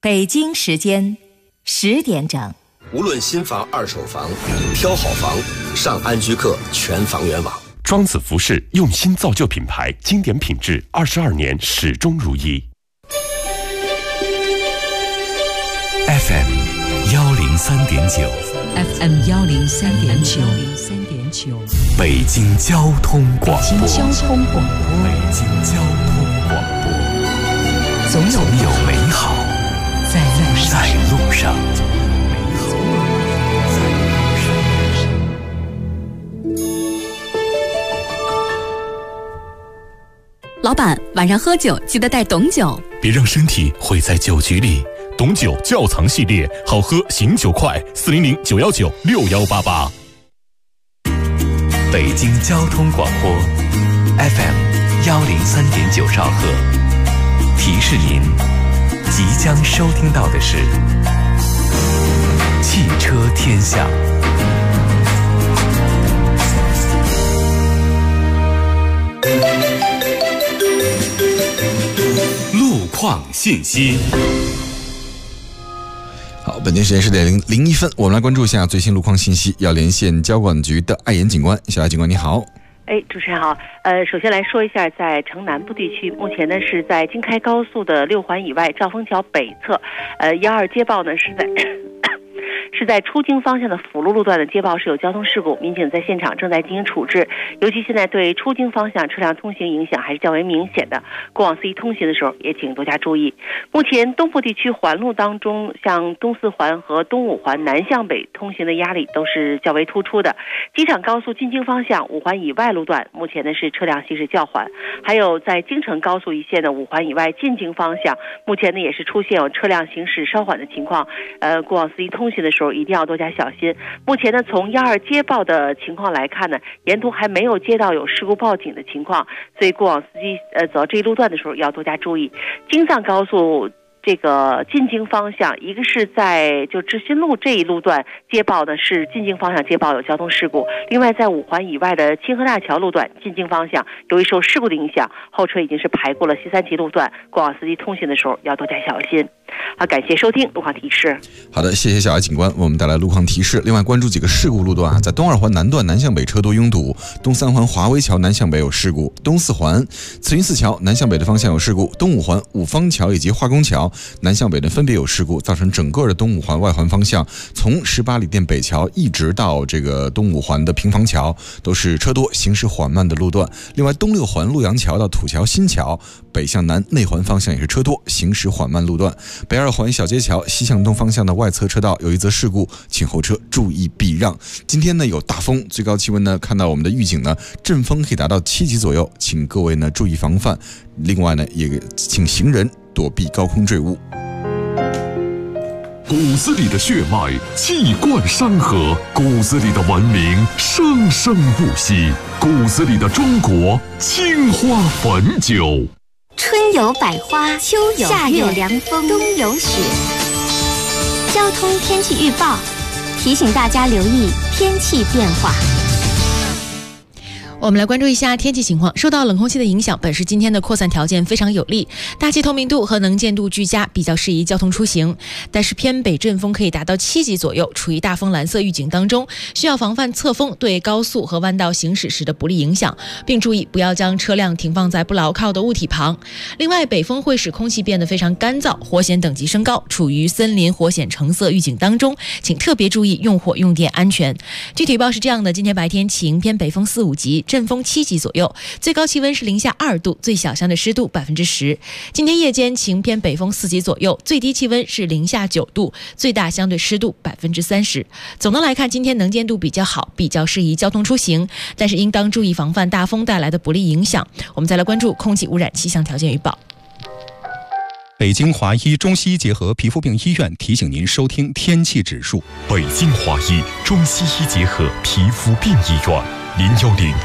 北京时间10点整。 无论新房、二手房，挑好房，上安居客全房源网。 庄子服饰用心造就品牌，经典品质，22年始终如一。 FM 103.9 FM 103.9 北京交通广播。 北京交通广播。 北京交通广播。总有美好在路上。 老板，晚上喝酒记得带董酒， 别让身体毁在酒局里。董酒窖藏系列，好喝醒酒快，400-919-6188。 北京交通广播 FM 103.9兆赫，提示您即将收听到的是汽车天下。 路况信息。 好，本间时间10点01分，我们来关注一下最新路况信息。要连线交管局的艾岩警官，小艾警官你好。 主持人好。首先来说一下，在城南部地区，目前呢是在京开高速的6环以外兆丰桥北侧，12接报呢是在出京方向的辅路路段的接报是有交通事故，民警在现场正在进行处置，尤其现在对出京方向车辆通行影响还是较为明显的，过往司机通行的时候也请多加注意。目前东部地区环路当中，像东四环和东五环南向北通行的压力都是较为突出的，机场高速进京方向5环以外路段目前呢是车辆行驶较缓，还有在京承高速一线的5环以外进京方向，目前呢也是出现有车辆行驶稍缓的情况，过往司机通行的时候一定要多加小心。目前呢，从12接报的情况来看呢，沿途还没有接到有事故报警的情况，所以过往司机走到这一路段的时候要多加注意。京藏高速这个进京方向，一个是在知新路这一路段接报呢是进京方向接报有交通事故，另外在5环以外的清河大桥路段进京方向，由于受事故的影响，后车已经是排过了西三旗路段，过往司机通行的时候要多加小心。好，感谢收听路况提示。 好的，谢谢小艾警官，我们带来路况提示。另外关注几个事故路段在东2环南段南向北车多拥堵，东3环华威桥南向北有事故，东4环慈云寺桥南向北的方向有事故，东5环五方桥以及化工桥南向北的分别有事故，造成整个的东5环外环方向，从18里店北桥一直到这个东5环的平房桥都是车多行驶缓慢的路段。另外东6环陆阳桥到土桥新桥北向南内环方向也是车多行驶缓慢路段。北2环小街桥西向东方向的外侧车道有一则事故，请后车注意避让。今天呢有大风，最高气温呢看到我们的预警呢，阵风可以达到7级左右，请各位呢注意防范。另外呢也请行人躲避高空坠物。 骨子里的血脉气贯山河，骨子里的文明生生不息，骨子里的中国青花汾酒。 春有百花，秋有夏有凉风，冬有雪。交通天气预报提醒大家留意天气变化。 我们来关注一下天气情况。受到冷空气的影响，本市今天的扩散条件非常有利，大气透明度和能见度俱佳，比较适宜交通出行。但是偏北阵风可以达到7级左右，处于大风蓝色预警当中，需要防范侧风对高速和弯道行驶时的不利影响，并注意不要将车辆停放在不牢靠的物体旁。另外，北风会使空气变得非常干燥，火险等级升高，处于森林火险橙色预警当中，请特别注意用火用电安全。具体预报是这样的：今天白天晴，偏北风4、5级，阵风7级左右，最高气温是零下2度，最小相对湿度10%。今天夜间晴，偏北风4级左右，最低气温是零下9度，最大相对湿度30%。总的来看，今天能见度比较好，比较适宜交通出行，但是应当注意防范大风带来的不利影响。我们再来关注空气污染气象条件预报。 北京华医中西医结合皮肤病医院提醒您收听天气指数。 北京华医中西医结合皮肤病医院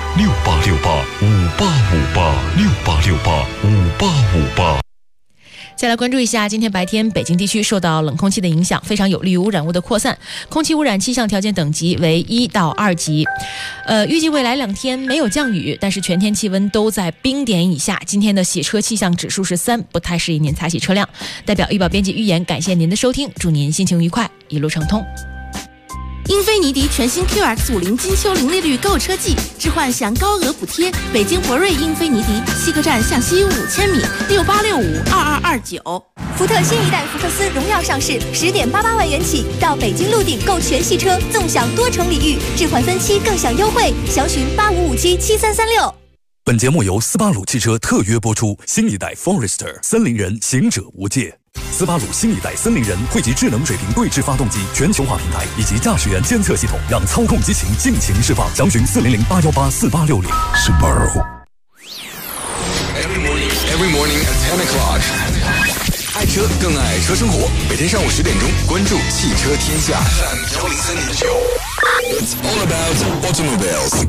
，01068685858，68685858。 再来关注一下，今天白天北京地区受到冷空气的影响，非常有利于污染物的扩散，空气污染气象条件等级为1到2级。预计未来2天没有降雨，但是全天气温都在冰点以下。今天的洗车气象指数是3，不太适宜您擦洗车辆。代表预报编辑预言，感谢您的收听，祝您心情愉快，一路畅通。 英菲尼迪全新 QX50金秋零利率购车季，置换享高额补贴。北京博瑞英菲尼迪西客站向西5000米，68652229。 福特新一代福克斯荣耀上市，10.88万元起，到北京陆鼎购全系车，纵享多重礼遇，置换分期更享优惠，详询85577336。 本节目由斯巴鲁汽车特约播出，新一代 Forester 森林人，行者无界。斯巴鲁新一代森林人汇集智能水平对置发动机、全球化平台以及驾驶员监测系统，让操控激情尽情释放。详询400-818-4860。Subaru。 Every morning at 10 o'clock。爱车更爱车生活，每天上午10点钟，关注汽车天下。It's all about automobiles。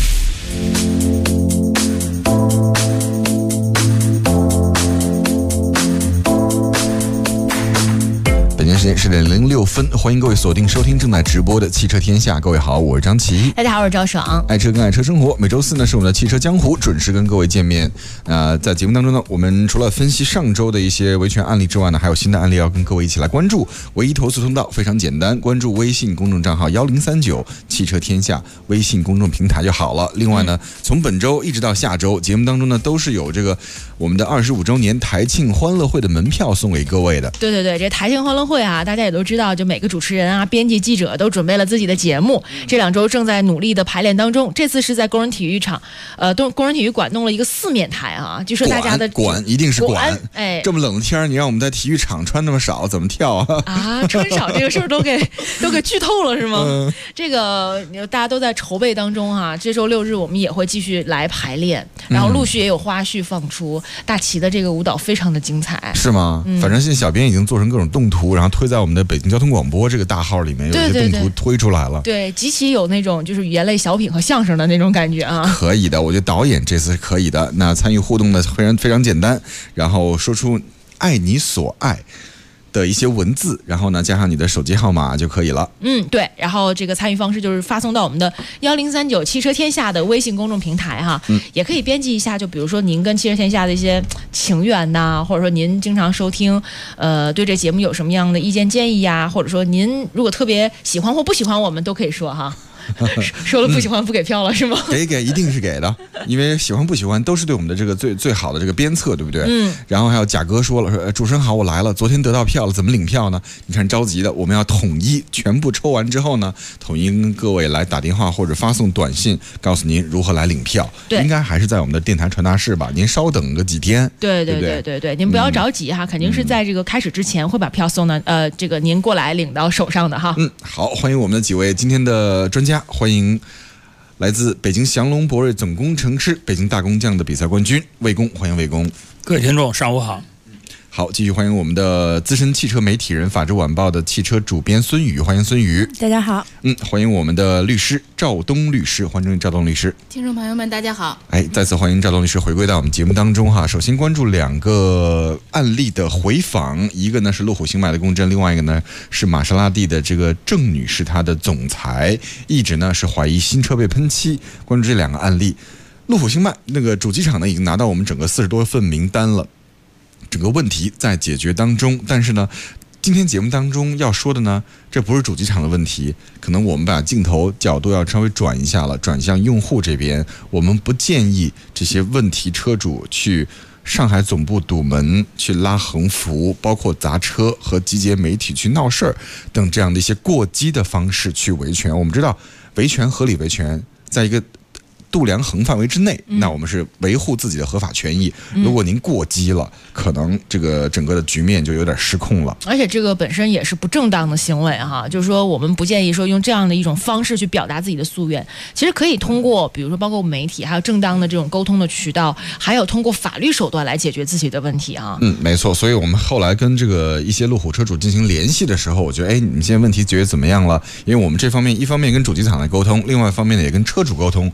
北京时间10点06分，欢迎各位锁定收听正在直播的汽车天下。各位好，我是张琪。 大家好，我是赵爽。 爱车跟爱车生活，每周4呢是我们的汽车江湖，准时跟各位见面。在节目当中呢，我们除了分析上周的一些维权案例之外呢，还有新的案例要跟各位一起来关注。唯一投诉通道非常简单，关注微信公众账号1039汽车天下微信公众平台就好了。另外呢，从本周一直到下周，节目当中呢都是有这个我们的25周年台庆欢乐会的门票送给各位的。 对对对，这台庆欢乐会啊，大家也都知道，就每个主持人啊、编辑、记者都准备了自己的节目，这2周正在努力的排练当中。这次是在工人体育场，工人体育馆弄了一个4面台啊，就说大家的馆一定是馆， 哎， 这么冷的天，你让我们在体育场穿那么少，怎么跳啊？ 啊，穿少这个事儿都给剧透了是吗？这个大家都在筹备当中哈，这周6日我们也会继续来排练，然后陆续也有花絮放出。大齐的这个舞蹈非常的精彩， 是吗？反正现在小编已经做成各种动图，然后推在我们的北京交通广播这个大号里面，有一些动图推出来了。 对，极其有那种就是语言类小品和相声的那种感觉啊。 可以的，我觉得导演这次是可以的。那参与互动的非常简单，然后说出爱你所爱的一些文字，然后呢加上你的手机号码就可以了。 对，然后这个参与方式就是发送到我们的1039汽车天下的微信公众平台哈，也可以编辑一下，就比如说您跟汽车天下的一些情缘呐，或者说您经常收听，对这节目有什么样的意见建议呀，或者说您如果特别喜欢或不喜欢我们都可以说哈。说了不喜欢不给票了是吗？ 给一定是给的，因为喜欢不喜欢都是对我们的这个最好的这个鞭策，对不对？然后还有贾哥说了，说主持人好，我来了，昨天得到票了，怎么领票呢？你看着急的，我们要统一全部抽完之后呢，统一跟各位来打电话或者发送短信，告诉您如何来领票。应该还是在我们的电台传达室吧？您稍等个几天。对， 您不要着急哈，肯定是在这个开始之前会把票送到这个您过来领到手上的哈。 好，欢迎我们的几位今天的专家。欢迎来自北京祥龙博瑞总工程师、北京大工匠的比赛冠军魏工，欢迎魏工。 各位听众上午好。 好，继续欢迎我们的资深汽车媒体人、法制晚报的汽车主编孙宇，欢迎孙宇。 大家好。 欢迎我们的律师赵东律师，欢迎赵东律师。 听众朋友们，大家好。 再次欢迎赵东律师回归到我们节目当中哈。首先关注2个案例的回访，一个呢是路虎新迈的公证，另外一个呢是玛莎拉蒂的这个郑女士，她的总裁一直呢是怀疑新车被喷漆。关注这2个案例，路虎新迈那个主机厂呢已经拿到我们整个40多份名单了。整个问题在解决当中，但是呢，今天节目当中要说的呢，这不是主机厂的问题，可能我们把镜头角度要稍微转一下了，转向用户这边。我们不建议这些问题车主去上海总部堵门，去拉横幅，包括砸车和集结媒体去闹事儿等这样的一些过激的方式去维权。我们知道，维权合理维权，在一个度量衡范围之内，那我们是维护自己的合法权益。如果您过激了，可能这个整个的局面就有点失控了。 而且这个本身也是不正当的行为哈，就是说我们不建议说用这样的一种方式去表达自己的夙愿。其实可以通过比如说包括媒体，还有正当的这种沟通的渠道，还有通过法律手段来解决自己的问题啊。 没错。所以我们后来跟这个一些路虎车主进行联系的时候，我觉得你们现在问题解决怎么样了？因为我们这方面一方面跟主机厂来沟通，另外一方面呢也跟车主沟通，和车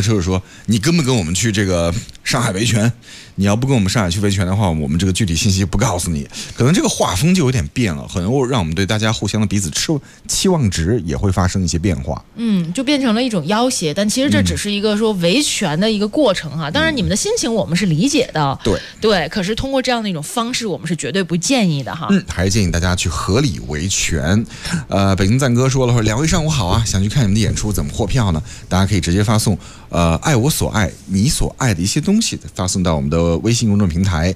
车主说你跟不跟我们去这个上海维权？你要不跟我们上海去维权的话，我们这个具体信息不告诉你。可能这个画风就有点变了，可能会让我们对大家互相的彼此期望值也会发生一些变化。 就变成了一种要挟，但其实这只是一个说维权的一个过程哈。当然你们的心情我们是理解的，对，可是通过这样的一种方式，我们是绝对不建议的哈。 还是建议大家去合理维权。北京赞哥说了，说2位上午好啊，想去看你们的演出，怎么获票呢？大家可以直接发送爱我所爱你所爱的一些东西，发送到我们的微信公众平台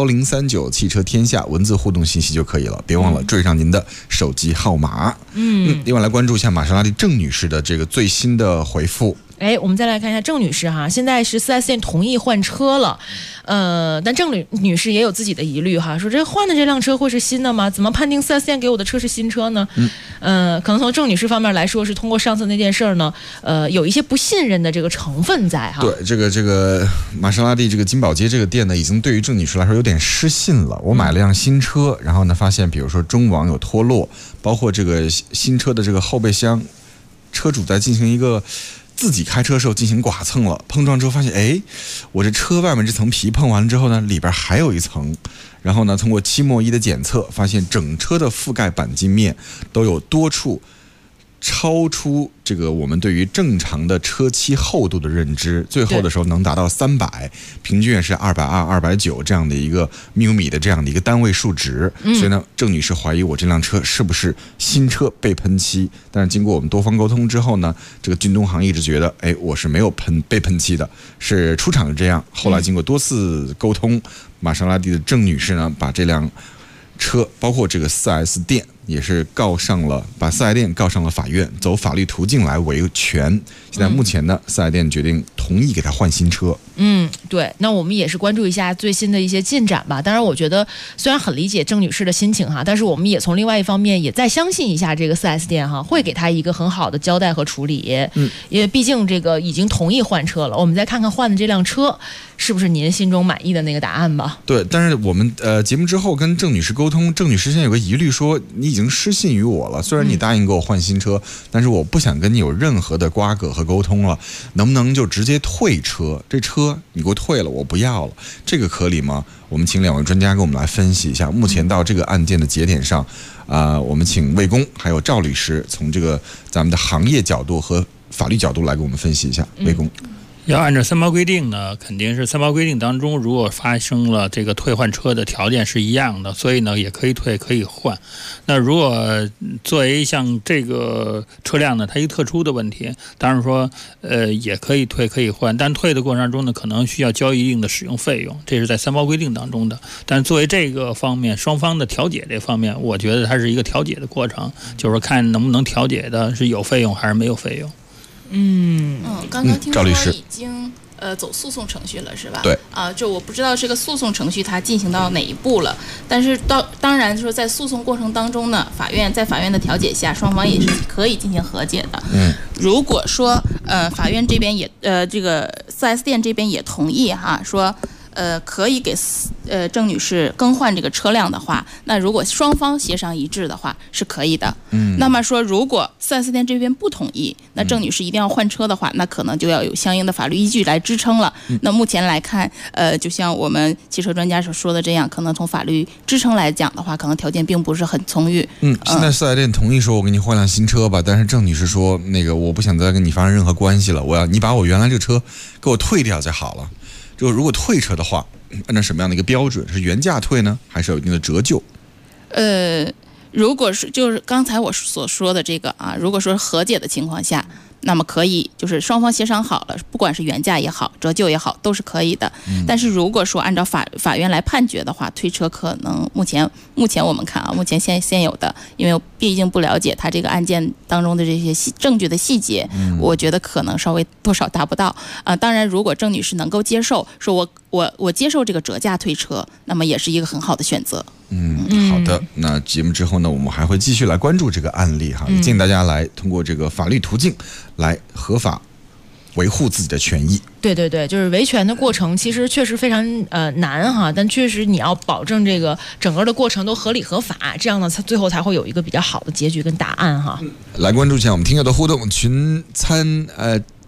1039汽车天下，文字互动信息就可以了，别忘了缀上您的手机号码。另外来关注一下玛莎拉蒂郑女士的这个最新的回复。 我们再来看一下郑女士哈，现在是4S店同意换车了，但郑女士也有自己的疑虑哈，说这换的这辆车会是新的吗？怎么判定4S店给我的车是新车呢？可能从郑女士方面来说，是通过上次那件事儿呢，有一些不信任的这个成分在哈。 对，这个玛莎拉蒂这个金宝街这个店呢，已经对于郑女士来说有点失信了。我买了辆新车，然后呢发现，比如说中网有脱落，包括这个新车的这个后备箱，车主在进行一个自己开车的时候进行剐蹭了，碰撞之后发现，我这车外面这层皮碰完了之后呢，里边还有一层，然后呢，通过漆墨仪的检测，发现整车的覆盖钣金面都有多处超出这个我们对于正常的车漆厚度的认知，最后的时候能达到300，平均也是220、290这样的一个缪米的这样的一个单位数值。所以呢，郑女士怀疑我这辆车是不是新车被喷漆，但是经过我们多方沟通之后呢，这个俊东行一直觉得，我是没有被喷漆的，是出厂是这样。后来经过多次沟通，玛莎拉蒂的郑女士呢，把这辆车包括这个 4S 店也是把4S店告上了法院，走法律途径来维权。现在目前呢，4S店决定同意给他换新车。 对，那我们也是关注一下最新的一些进展吧。当然，我觉得虽然很理解郑女士的心情哈，但是我们也从另外一方面也再相信一下这个 4S 店哈，会给他一个很好的交代和处理。因为毕竟这个已经同意换车了，我们再看看换的这辆车是不是您心中满意的那个答案吧。 对，但是我们节目之后跟郑女士沟通，郑女士现在有个疑虑，说你已经失信于我了，虽然你答应给我换新车，但是我不想跟你有任何的瓜葛和沟通了，能不能就直接退车？这车你给我退了，我不要了，这个可以吗？我们请2位专家给我们来分析一下。目前到这个案件的节点上，我们请魏工还有赵律师从这个咱们的行业角度和法律角度来给我们分析一下。魏工。 要按照3包规定呢，肯定是3包规定当中，如果发生了这个退换车的条件是一样的，所以呢也可以退可以换。那如果作为像这个车辆呢，它一个特殊的问题，当然说也可以退可以换，但退的过程中呢，可能需要交一定的使用费用，这是在3包规定当中的。但作为这个方面双方的调解这方面，我觉得它是一个调解的过程，就是看能不能调解的是有费用还是没有费用。 刚刚听说赵律师已经走诉讼程序了，是吧？ 对就我不知道这个诉讼程序它进行到哪一步了，但是当然说在诉讼过程当中呢，在法院的调解下，双方也是可以进行和解的。如果说法院这边也这个 4S 店这边也同意哈，说可以给郑女士更换这个车辆的话，那如果双方协商一致的话是可以的。那么说如果 4S 店这边不同意，那郑女士一定要换车的话，那可能就要有相应的法律依据来支撑了。那目前来看，就像我们汽车专家所说的这样，可能从法律支撑来讲的话，可能条件并不是很充裕。 现在4S店同意说我给你换辆新车吧，但是郑女士说那个我不想再跟你发生任何关系了，你把我原来这个车给我退掉就好了。就如果退车的话，按照什么样的一个标准？是原价退呢，还是有一定的折旧？ 如果是就是刚才我所说的这个如果说和解的情况下，那么可以就是双方协商好了，不管是原价也好，折旧也好，都是可以的。但是如果说按照法院来判决的话，退车可能目前我们看目前现有的，因为毕竟不了解他这个案件当中的这些证据的细节，我觉得可能稍微多少达不到。当然，如果郑女士能够接受，说我接受这个折价退车，那么也是一个很好的选择。 好的。那节目之后呢，我们还会继续来关注这个案例哈，建议大家来通过这个法律途径来合法维护自己的权益。 对，就是维权的过程其实确实非常难哈，但确实你要保证这个整个的过程都合理合法，这样呢最后才会有一个比较好的结局跟答案哈。 来关注一下我们听友的互动，群参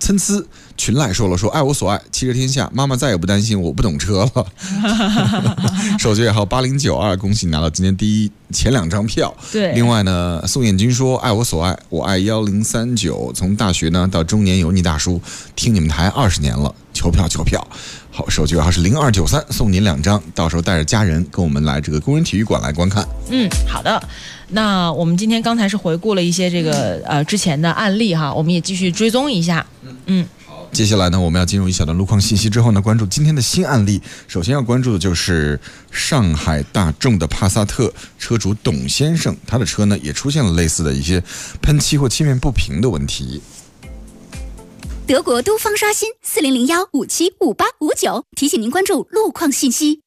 参差群来说了，说爱我所爱，汽车天下，妈妈再也不担心我不懂车了。手机尾号8092，恭喜拿到今天前2张票。 对， 另外呢，宋彦军说爱我所爱，我爱1039，从大学呢到中年油腻大叔，听你们台20年了，求票。好，手机尾号是0293，送您2张，到时候带着家人跟我们来这个工人体育馆来观看。 好的。那我们今天刚才是回顾了一些这个之前的案例哈，我们也继续追踪一下。 好，接下来呢，我们要进入一小段路况信息之后呢，关注今天的新案例。首先要关注的就是上海大众的帕萨特车主董先生，他的车呢也出现了类似的一些喷漆或漆面不平的问题。 德国都方刷新4001575859，提醒您关注路况信息。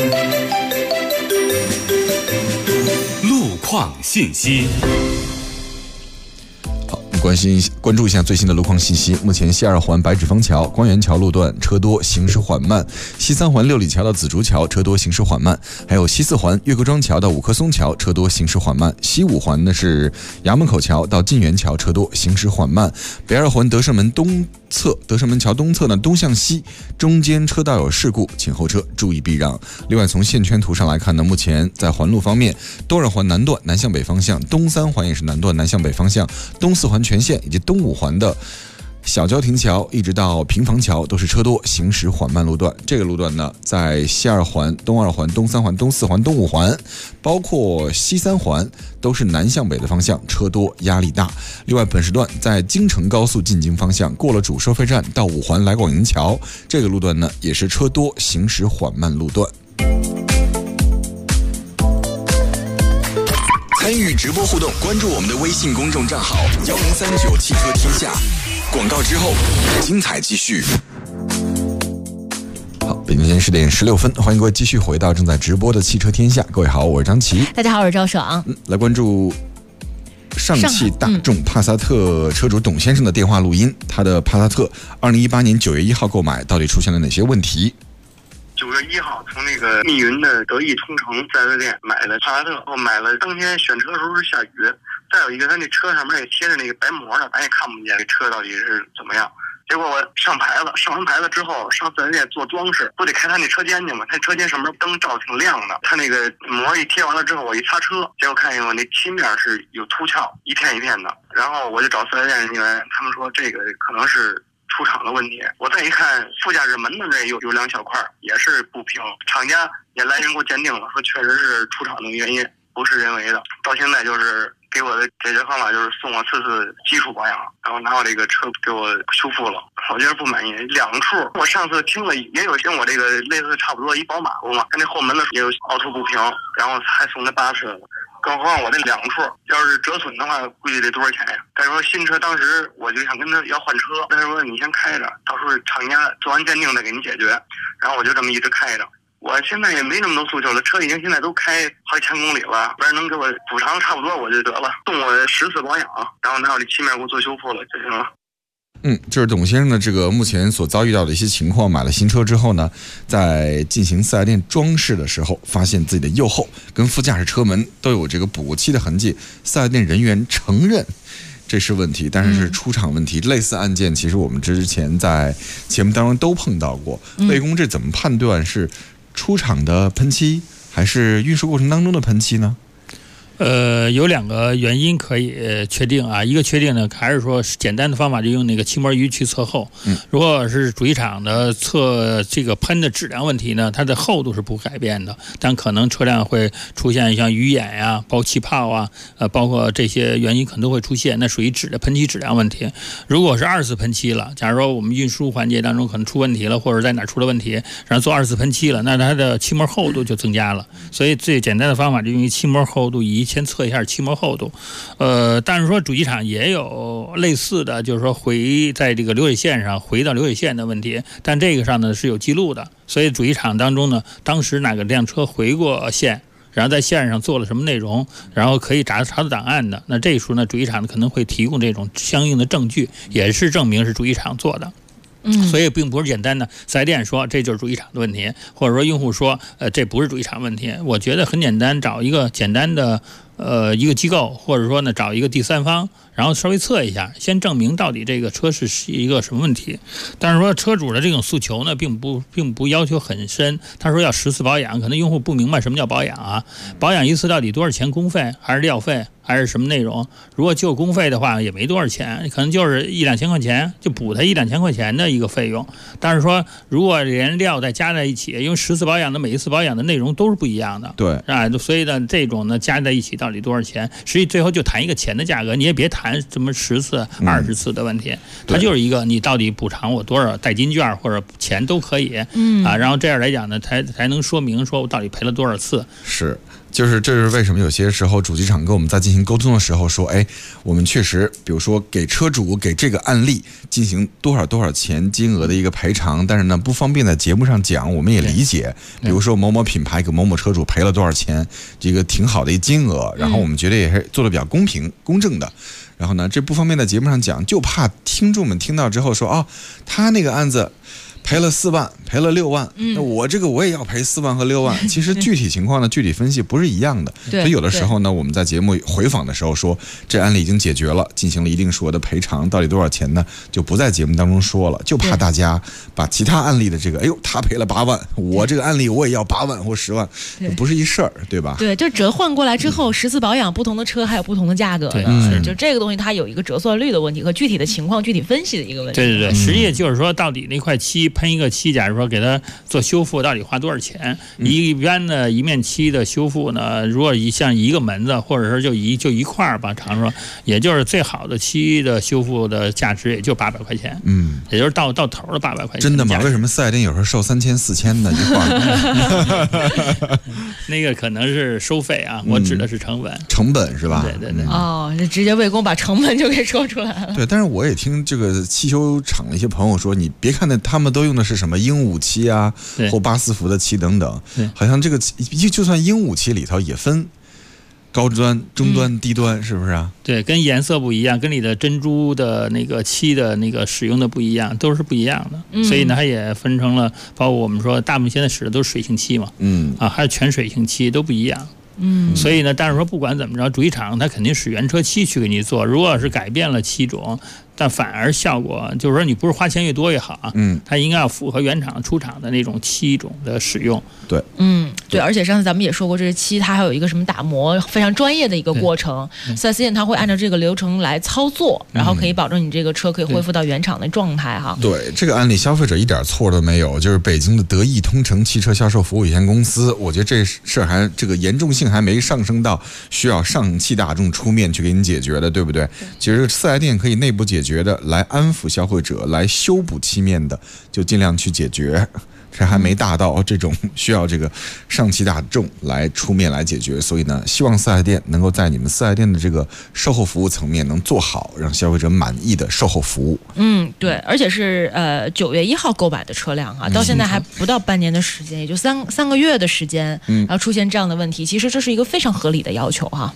路况信息。 好，关注一下最新的路况信息。目前西2环白纸坊桥、光源桥路段车多，行驶缓慢；西3环六里桥到紫竹桥车多，行驶缓慢；还有西4环岳各庄桥到五棵松桥车多，行驶缓慢；西5环呢是衙门口桥到晋源桥车多，行驶缓慢；北2环德胜门桥东侧呢东向西中间车道有事故，请后车注意避让。另外从线圈图上来看呢，目前在环路方面，东2环南段南向北方向，东3环也是南段南向北方向，东4环全线以及东5环的小交亭桥一直到平房桥都是车多，行驶缓慢路段。这个路段呢，在西2环、东2环、东3环、东4环、东5环，包括西3环都是南向北的方向，车多压力大。另外，本时段在京承高速进京方向过了主收费站到5环来广营桥，这个路段呢也是车多，行驶缓慢路段。参与直播互动，关注我们的微信公众账号1039汽车天下。广告之后，精彩继续。好，北京时间10点16分，欢迎各位继续回到正在直播的汽车天下。各位好，我是张琪。 大家好，我是赵爽。 来关注上汽大众帕萨特车主董先生的电话录音。他的帕萨特2018年9月1号购买，到底出现了哪些问题 ？9月1号从那个密云的德意通城4S店买了帕萨特，我买了当天选车的时候是下雨，再有一个他那车上面也贴着那个白膜呢，咱也看不见这车到底是怎么样。结果我上牌了，上完牌了之后上4S店做装饰，不得开他那车间去吗？他车间上面灯照挺亮的，他那个膜一贴完了之后，我一擦车，结果看见我那漆面是有凸翘，一片一片的。然后我就找4S店人员，他们说这个可能是出厂的问题。我再一看副驾驶门的这有2小块也是不平，厂家也来人给我鉴定了，说确实是出厂的原因，不是人为的。到现在就是给我的解决方法就是送我4次基础保养，然后拿我这个车给我修复了。我觉得不满意，2处我上次听了也有像我这个类似差不多一宝马不嘛，它那后门的也有凹凸不平，然后还送他8次了。更何况我这2处要是折损的话，估计得多少钱呀？再说新车当时我就想跟他要换车，他说你先开着，到时候厂家做完鉴定再给你解决。然后我就这么一直开着。我现在也没那么多诉求了，车已经现在都开好几千公里了，不然能给我补偿差不多我就得了，送我10次保养，然后拿我这漆面给我做修复了就行了。 这是董先生的这个目前所遭遇到的一些情况。买了新车之后呢，在进行4S店装饰的时候，发现自己的右后跟副驾驶车门都有这个补漆的痕迹。4S店人员承认这是问题，但是是出厂问题。类似案件其实我们之前在节目当中都碰到过。魏工，这怎么判断是出厂的喷漆还是运输过程当中的喷漆呢？ 有2个原因可以确定啊。一个确定呢，还是说简单的方法，就用那个漆膜仪去测厚。如果是主机厂的测这个喷的质量问题呢，它的厚度是不改变的，但可能车辆会出现像鱼眼呀、爆气泡啊，包括这些原因可能都会出现，那属于喷漆质量问题。如果是2次喷漆了，假如说我们运输环节当中可能出问题了，或者在哪出了问题，然后做2次喷漆了，那它的漆膜厚度就增加了。所以最简单的方法就用于漆膜厚度仪先测一下漆膜厚度。但是说主机厂也有类似的，就是说回在这个流水线上回到流水线的问题，但这个上呢是有记录的，所以主机厂当中呢，当时哪个辆车回过线，然后在线上做了什么内容，然后可以查到档案的，那这一时候呢，主机厂可能会提供这种相应的证据，也是证明是主机厂做的。所以并不是简单的4S店说这就是主机厂的问题，或者说用户说这不是主机厂问题。我觉得很简单，找一个简单的一个机构，或者说呢找一个第三方，然后稍微测一下，先证明到底这个车是一个什么问题。但是说车主的这种诉求呢，并不要求很深。他说要10次保养，可能用户不明白什么叫保养啊？保养一次到底多少钱？工费还是料费？还是什么内容？如果就工费的话，也没多少钱，可能就是1-2千块钱，就补他1-2千块钱的一个费用。但是说，如果连料再加在一起，因为10次保养的每一次保养的内容都是不一样的， 对啊，所以呢，这种呢加在一起到底多少钱？实际最后就谈一个钱的价格，你也别谈什么10次、20次的问题，它就是一个你到底补偿我多少代金券或者钱都可以，然后这样来讲呢，才能说明说我到底赔了多少次。 是。就是这是为什么有些时候主机厂跟我们在进行沟通的时候说，哎，我们确实比如说给车主给这个案例进行多少钱金额的一个赔偿，但是呢不方便在节目上讲，我们也理解。比如说某某品牌给某某车主赔了多少钱，这个挺好的一金额，然后我们觉得也是做的比较公平公正的。然后呢这不方便在节目上讲，就怕听众们听到之后说，哦，他那个案子赔了4万，赔了6万，那我这个我也要赔4万和6万。其实具体情况呢，具体分析不是一样的。所以有的时候呢，我们在节目回访的时候说，这案例已经解决了，进行了一定数额的赔偿，到底多少钱呢？就不在节目当中说了，就怕大家把其他案例的这个，哎呦，他赔了8万，我这个案例我也要8万或10万，不是一事儿，对吧？ 对，就折换过来之后，10次保养，不同的车还有不同的价格的，就这个东西它有一个折算率的问题和具体的情况具体分析的一个问题。 对，实际就是说，到底那块漆喷一个漆，假如说给它做修复，到底花多少钱？一般的一面漆的修复呢，如果像一个门子，或者是就一块吧，常说，也就是最好的漆的修复的价值也就800块钱，也就是到头的800块钱。 真的吗？为什么四 S 店有时候收3000、4000的一块？ 那个可能是收费啊，我指的是成本。 成本是吧？ 对。 哦，这直接魏工把成本就给说出来了。 对，但是我也听这个汽修厂的一些朋友说，你别看他们都用的是什么鹦鹉漆啊，或巴斯福的漆等等，好像这个就算鹦鹉漆里头也分高端、中端、低端，是不是啊？ 对，跟颜色不一样，跟你的珍珠的那个漆的那个使用的不一样，都是不一样的。所以呢，它也分成了，包括我们说大部分现在使的都是水性漆嘛，还是全水性漆都不一样。所以呢，但是说不管怎么着，主机厂它肯定是原车漆去给你做。如果是改变了漆种，但反而效果就是说，你不是花钱越多越好啊，它应该要符合原厂出厂的那种漆种的使用。 对， 对，而且上次咱们也说过，这个漆它还有一个什么打磨非常专业的一个过程，4S店它会按照这个流程来操作，然后可以保证你这个车可以恢复到原厂的状态哈。 对，这个案例消费者一点错都没有，就是北京的德意通诚汽车销售服务有限公司，我觉得这事儿还这个严重性还没上升到需要上汽大众出面去给你解决的，对不对？其实4S店可以内部解决的，来安抚消费者，来修补漆面的，就尽量去解决。这还没大到这种需要这个上汽大众来出面来解决，所以呢，希望4S店能够在你们4S店的这个售后服务层面能做好，让消费者满意的售后服务。 对，而且是9月1号购买的车辆啊，到现在还不到半年的时间，也就三个月的时间，然后出现这样的问题，其实这是一个非常合理的要求哈。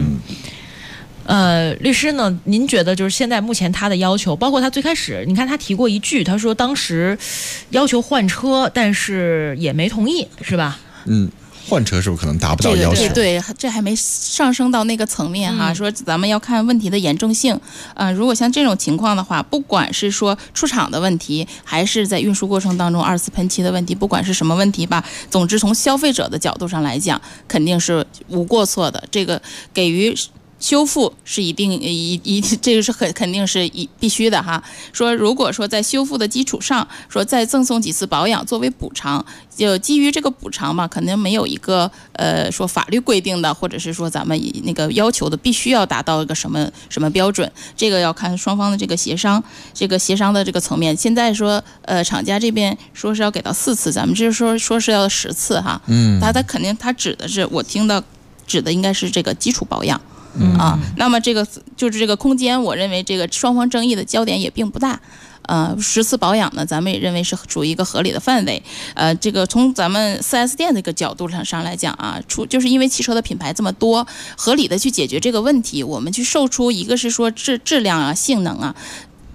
律师呢？您觉得就是现在目前他的要求，包括他最开始，你看他提过一句，他说当时要求换车，但是也没同意，是吧？ 换车是不是可能达不到要求？ 对，这还没上升到那个层面哈。说咱们要看问题的严重性。如果像这种情况的话，不管是说出厂的问题，还是在运输过程当中2次喷漆的问题，不管是什么问题吧，总之从消费者的角度上来讲，肯定是无过错的。这个给予修复是这个是肯定是必须的哈。说如果说在修复的基础上，说再赠送几次保养作为补偿，就基于这个补偿嘛，肯定没有一个说法律规定的，或者是说咱们那个要求的必须要达到一个什么标准，这个要看双方的这个协商的这个层面。现在说厂家这边说是要给到4次，咱们这说是要10次哈。他肯定他指的是，我听到指的应该是这个基础保养。那么这个就是这个空间，我认为这个双方争议的焦点也并不大。10次保养呢，咱们也认为是属于一个合理的范围。这个从咱们4S店这个角度上来讲啊，就是因为汽车的品牌这么多，合理的去解决这个问题，我们去售出一个是说质量啊、性能啊。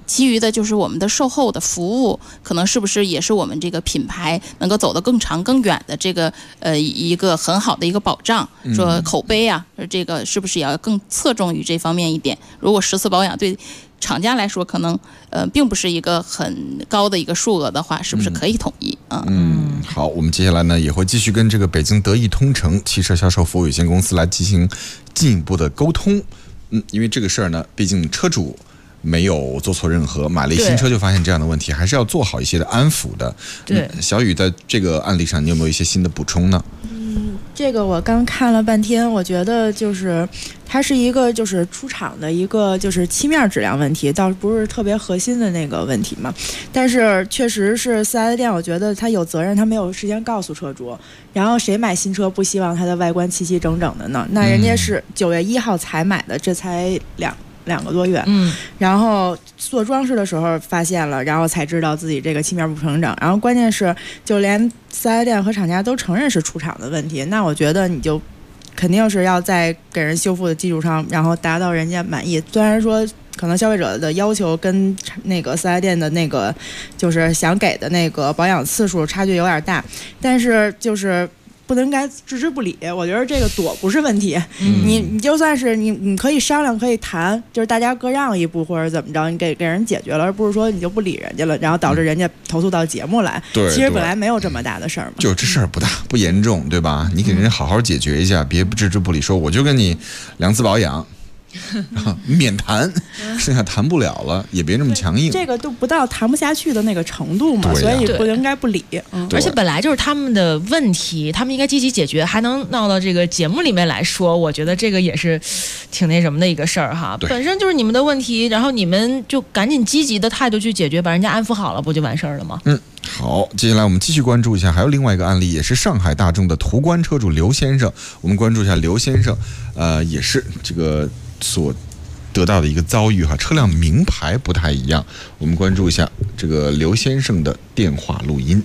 其余的就是我们的售后的服务，可能是不是也是我们这个品牌能够走得更长更远的这个一个很好的一个保障。说口碑啊，这个是不是也要更侧重于这方面一点？如果10次保养对厂家来说可能并不是一个很高的一个数额的话，是不是可以统一？ 好，我们接下来呢也会继续跟这个北京德意通诚汽车销售服务有限公司来进行进一步的沟通。因为这个事儿呢，毕竟车主没有做错任何，买了一新车就发现这样的问题，还是要做好一些的安抚的。 对， 小雨在这个案例上，你有没有一些新的补充呢？ 这个我刚看了半天，我觉得就是它是一个就是出厂的一个就是漆面质量问题，倒不是特别核心的那个问题嘛。但是确实是4S店，我觉得他有责任，他没有事先告诉车主。然后谁买新车不希望它的外观齐齐整整的呢？那人家是9月1号才买的，这才两个多月，然后做装饰的时候发现了，然后才知道自己这个漆面不平整，然后关键是就连4S店和厂家都承认是出厂的问题，那我觉得你就肯定是要在给人修复的基础上，然后达到人家满意。虽然说可能消费者的要求跟那个4S店的那个就是想给的那个保养次数差距有点大，但是就是不能该置之不理。我觉得这个躲不是问题，你就算是你可以商量，可以谈，就是大家各让一步或者怎么着，你给人解决了，而不是说你就不理人家了，然后导致人家投诉到节目来。 对， 其实本来没有这么大的事儿嘛， 就这事儿不大不严重，对吧？你给人家好好解决一下，别置之不理，说我就跟你2次保养。免谈，剩下谈不了了，也别这么强硬。 这个都不到谈不下去的那个程度嘛，所以不应该不理。 而且本来就是他们的问题，他们应该积极解决，还能闹到这个节目里面来说，我觉得这个也是挺那什么的一个事儿哈。本身就是你们的问题，然后你们就赶紧积极的态度去解决，把人家安抚好了，不就完事儿了吗？ 好，接下来我们继续关注一下，还有另外一个案例，也是上海大众的途观车主刘先生。我们关注一下刘先生，也是这个所得到的一个遭遇哈，车辆名牌不太一样。我们关注一下这个刘先生的电话录音。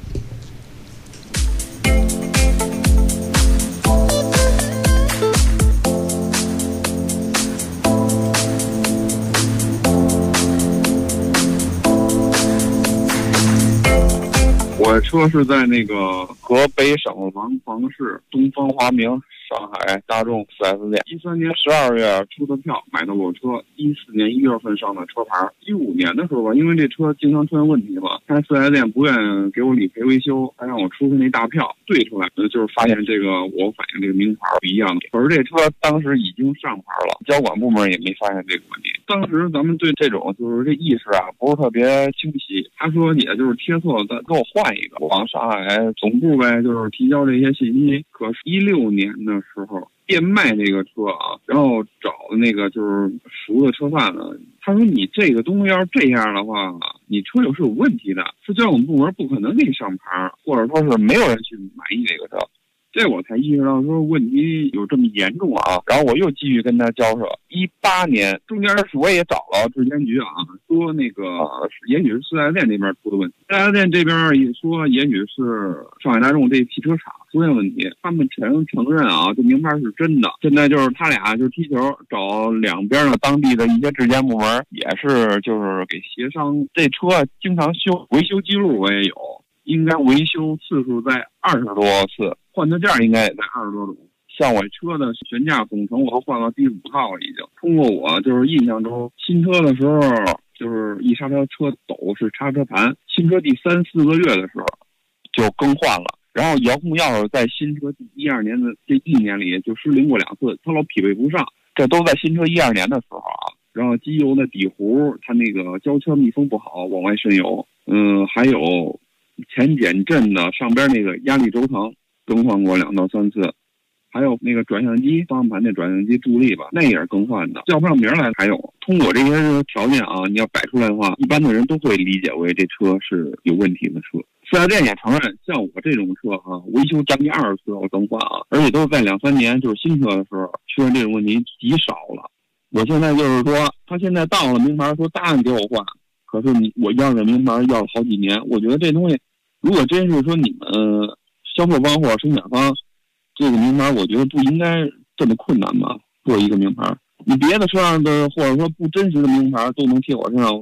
我车是在那个河北省廊坊市东方华明上海大众 4S 店，13年12月出的票买的我车，14年1月份上的车牌，15年的时候吧，因为这车经常出现问题嘛，他 4S 店不愿给我理赔维修，还让我出那大票对出来，就是发现这个我反映这个名牌不一样的。可是这车当时已经上牌了，交管部门也没发现这个问题。当时咱们对这种就是这意识啊不是特别清晰，他说你就是贴错，再给我换一个，往上海总部呗，就是提交这些信息。可是16年的时候变卖这个车啊，然后找的那个就是熟的车贩子，他说你这个东西要是这样的话，你车是有问题的，是交管部门不可能给你上牌，或者说是没有人去满意这个车。这我才意识到说问题有这么严重啊，然后我又继续跟他交涉。18年中间我也找了质监局啊，说那个也许是4S店那边出的问题，4S店这边也说也许是上海大众这汽车厂出现问题，他们承认啊，这名牌是真的。现在就是他俩就踢球，找两边的当地的一些质监部门，也是就是给协商。这车经常修，维修记录我也有，应该维修次数在20多次，换的件应该也在20多种。像我车的悬架总成我都换到第5套了已经。通过我就是印象中，新车的时候就是一刹车车抖是刹车盘，新车第3、4个月的时候就更换了。然后遥控钥匙在新车第12年的这1年里就失灵过2次，它老匹配不上，这都在新车12年的时候啊。然后机油的底壶它那个胶圈密封不好，往外渗油。还有前减震的上边那个压力轴承更换过2到3次，还有那个转向机方向盘那转向机助力吧，那也是更换的，叫不上名来。还有通过这些条件啊，你要摆出来的话，一般的人都会理解为这车是有问题的车。4S店也承认，像我这种车啊，维修将近20次我更换啊，而且都是在2、3年就是新车的时候出现这种问题极少了。我现在就是说，他现在到了名牌说答应给我换，可是我要这名牌要了好几年。我觉得这东西如果真是说你们销售方或者生产方这个名牌，我觉得不应该这么困难吧，做一个名牌。你别的车上的或者说不真实的名牌都能贴我身上，你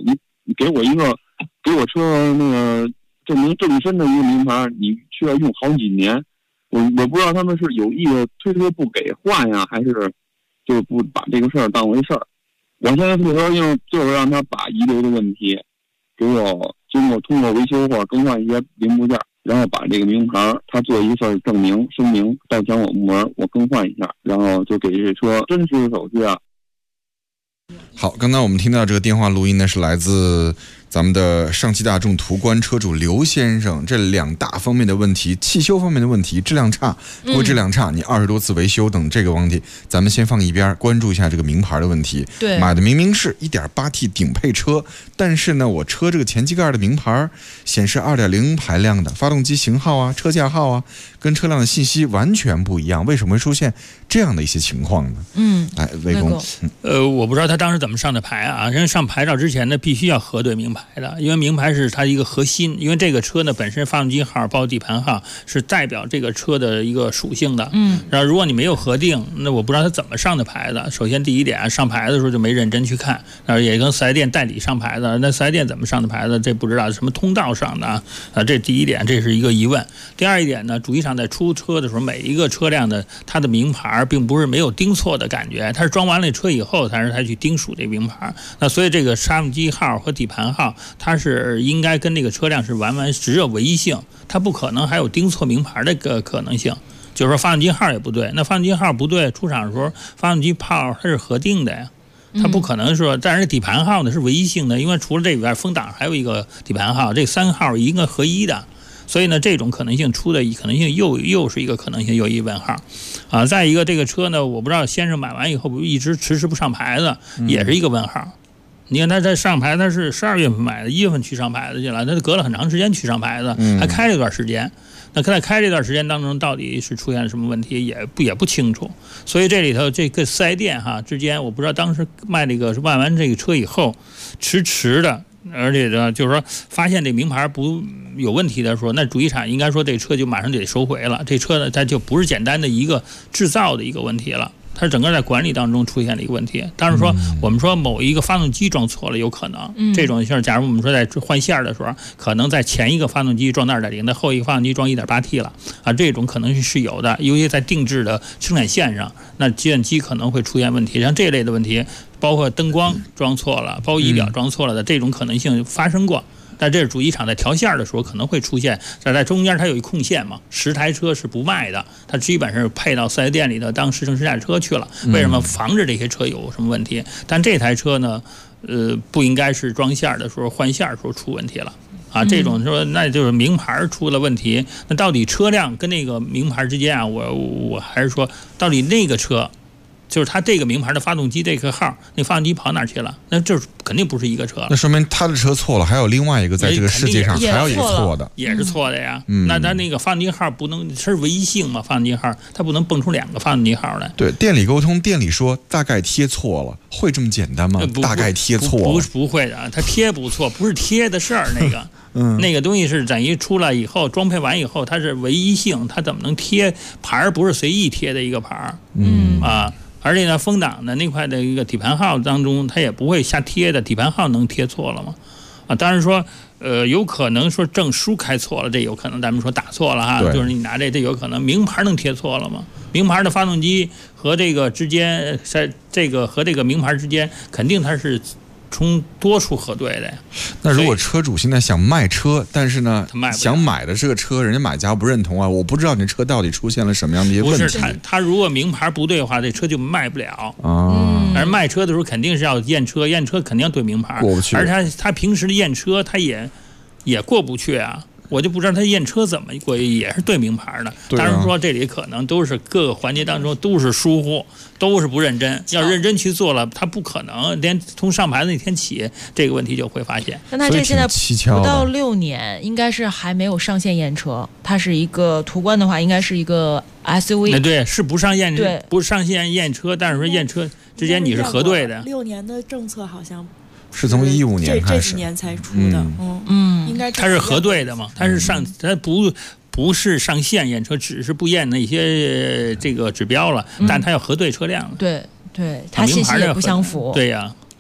你给我车那个证明正身的一个名牌，你需要用好几年。我不知道他们是有意的推脱不给换呀，还是就不把这个事儿当回事儿。我现在最高兴就是让他把遗留的问题给我通过维修或者更换一些零部件，然后把这个名牌他做一份证明声明到向我部门我更换一下，然后就给这车真实手续啊。 好，刚才我们听到这个电话录音呢，是来自咱们的上汽大众途观车主刘先生。这2大方面的问题，汽修方面的问题，质量差，质量差，你20多次维修等这个问题，咱们先放一边，关注一下这个名牌的问题。 对， 买的明明是 1.8T 顶配车，但是呢，我车这个前机盖的名牌显示2.0排量的，发动机型号啊、车架号啊，跟车辆的信息完全不一样，为什么会出现这样的一些情况呢？来，魏工， 我不知道他当时怎么上的牌啊？人上牌照之前呢，必须要核对名牌的，因为名牌是它一个核心，因为这个车呢本身发动机号包括底盘号是代表这个车的一个属性的。然后如果你没有核定，那我不知道他怎么上的牌子。首先第一点，上牌的时候就没认真去看，然后也跟4S店代理上牌子，那4S店怎么上的牌子，这不知道，什么通道上的啊？这第一点，这是一个疑问。第二一点呢，主机厂在出车的时候，每一个车辆的它的名牌并不是没有钉错的感觉，它是装完了车以后才去钉属这名牌。那所以这个发动机号和底盘号，它是应该跟这个车辆是完全只有唯一性，它不可能还有钉错名牌的个可能性。就是说发动机号也不对，那发动机号不对，出厂的时候发动机泡它是核定的呀，它不可能说。但是底盘号呢是唯一性的，因为除了这以外，风挡还有一个底盘号，这3号一个合一的。所以呢，这种可能性出的可能性又是一个可能性，有一问号，啊，再一个这个车呢，我不知道先生买完以后一直迟迟不上牌子，也是一个问号。你看他在上牌，他是12月份买的，1月份去上牌子去了，他隔了很长时间去上牌子，还开了一段时间。那在开这段时间当中，到底是出现什么问题，也不清楚。所以这里头这个4S店之间，我不知道当时卖完这个车以后，迟的。而且呢，就是说发现这名牌不有问题的时候，那主机厂应该说这车就马上就得收回了。这车呢，它就不是简单的一个制造的一个问题了，它整个在管理当中出现了一个问题。当然说，我们说某一个发动机装错了有可能，这种像假如我们说在换线的时候，可能在前一个发动机装的2.0，在后一个发动机装1.8T 了啊，这种可能是有的。尤其在定制的生产线上，那计算机可能会出现问题，像这类的问题。包括灯光装错了，包括仪表装错了的这种可能性发生过，但这是主机厂在调线的时候可能会出现，在中间它有一空线嘛，10台车是不卖的，它基本上是配到4S店里头当试乘试驾车去了。为什么？防止这些车有什么问题？但这台车呢，不应该是装线的时候换线的时候出问题了。啊，这种说那就是名牌出了问题，那到底车辆跟那个名牌之间啊，我还是说，到底那个车。就是它这个名牌的发动机这个号，那发动机跑哪去了？那就是肯定不是一个车了。 那说明他的车错了，还有另外一个在这个世界上还有一个错的， 也是错的呀。那它那个发动机号不能是唯一性嘛？发动机号它不能蹦出2个发动机号来。 对，店里沟通，店里说大概贴错了，会这么简单吗？大概贴错了， 不会的，它贴不错，不是贴的事儿那个。那个东西是等于出来以后装配完以后，它是唯一性，它怎么能贴牌？不是随意贴的一个牌。而且呢，风挡的那块的一个底盘号当中，它也不会瞎贴的，底盘号能贴错了吗？啊，当然说，有可能说证书开错了，这有可能咱们说打错了哈，就是你拿这有可能。名牌能贴错了吗？名牌的发动机和这个之间，在这个和这个名牌之间，肯定它是从多处核对的呀。 那如果车主现在想卖车，但是呢，想买的这个车，人家买家不认同啊，我不知道你车到底出现了什么样的一些问题。 不是他如果名牌不对的话，这车就卖不了而卖车的时候肯定是要验车，验车肯定要对名牌， 过不去。 而他平时的验车他也过不去啊。我就不知道他验车怎么过，也是对名牌的。当然说这里可能都是各个环节当中都是疏忽，都是不认真。要认真去做了，他不可能连从上牌那天起，这个问题就会发现。 但他这现在不到6年，应该是还没有上线验车。它是一个途观的话，应该是一个 SUV。 对，是不上线验车，但是说验车之间你是核对的。 6年的政策好像。 是从15年开始， 这几年才出的，应该它是核对的嘛？它是它不是上线验车，只是不验那些这个指标了，但它要核对车辆了。 对，它信息也不相符。 对呀。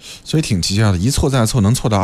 所以挺蹊跷的，一错再错，能错到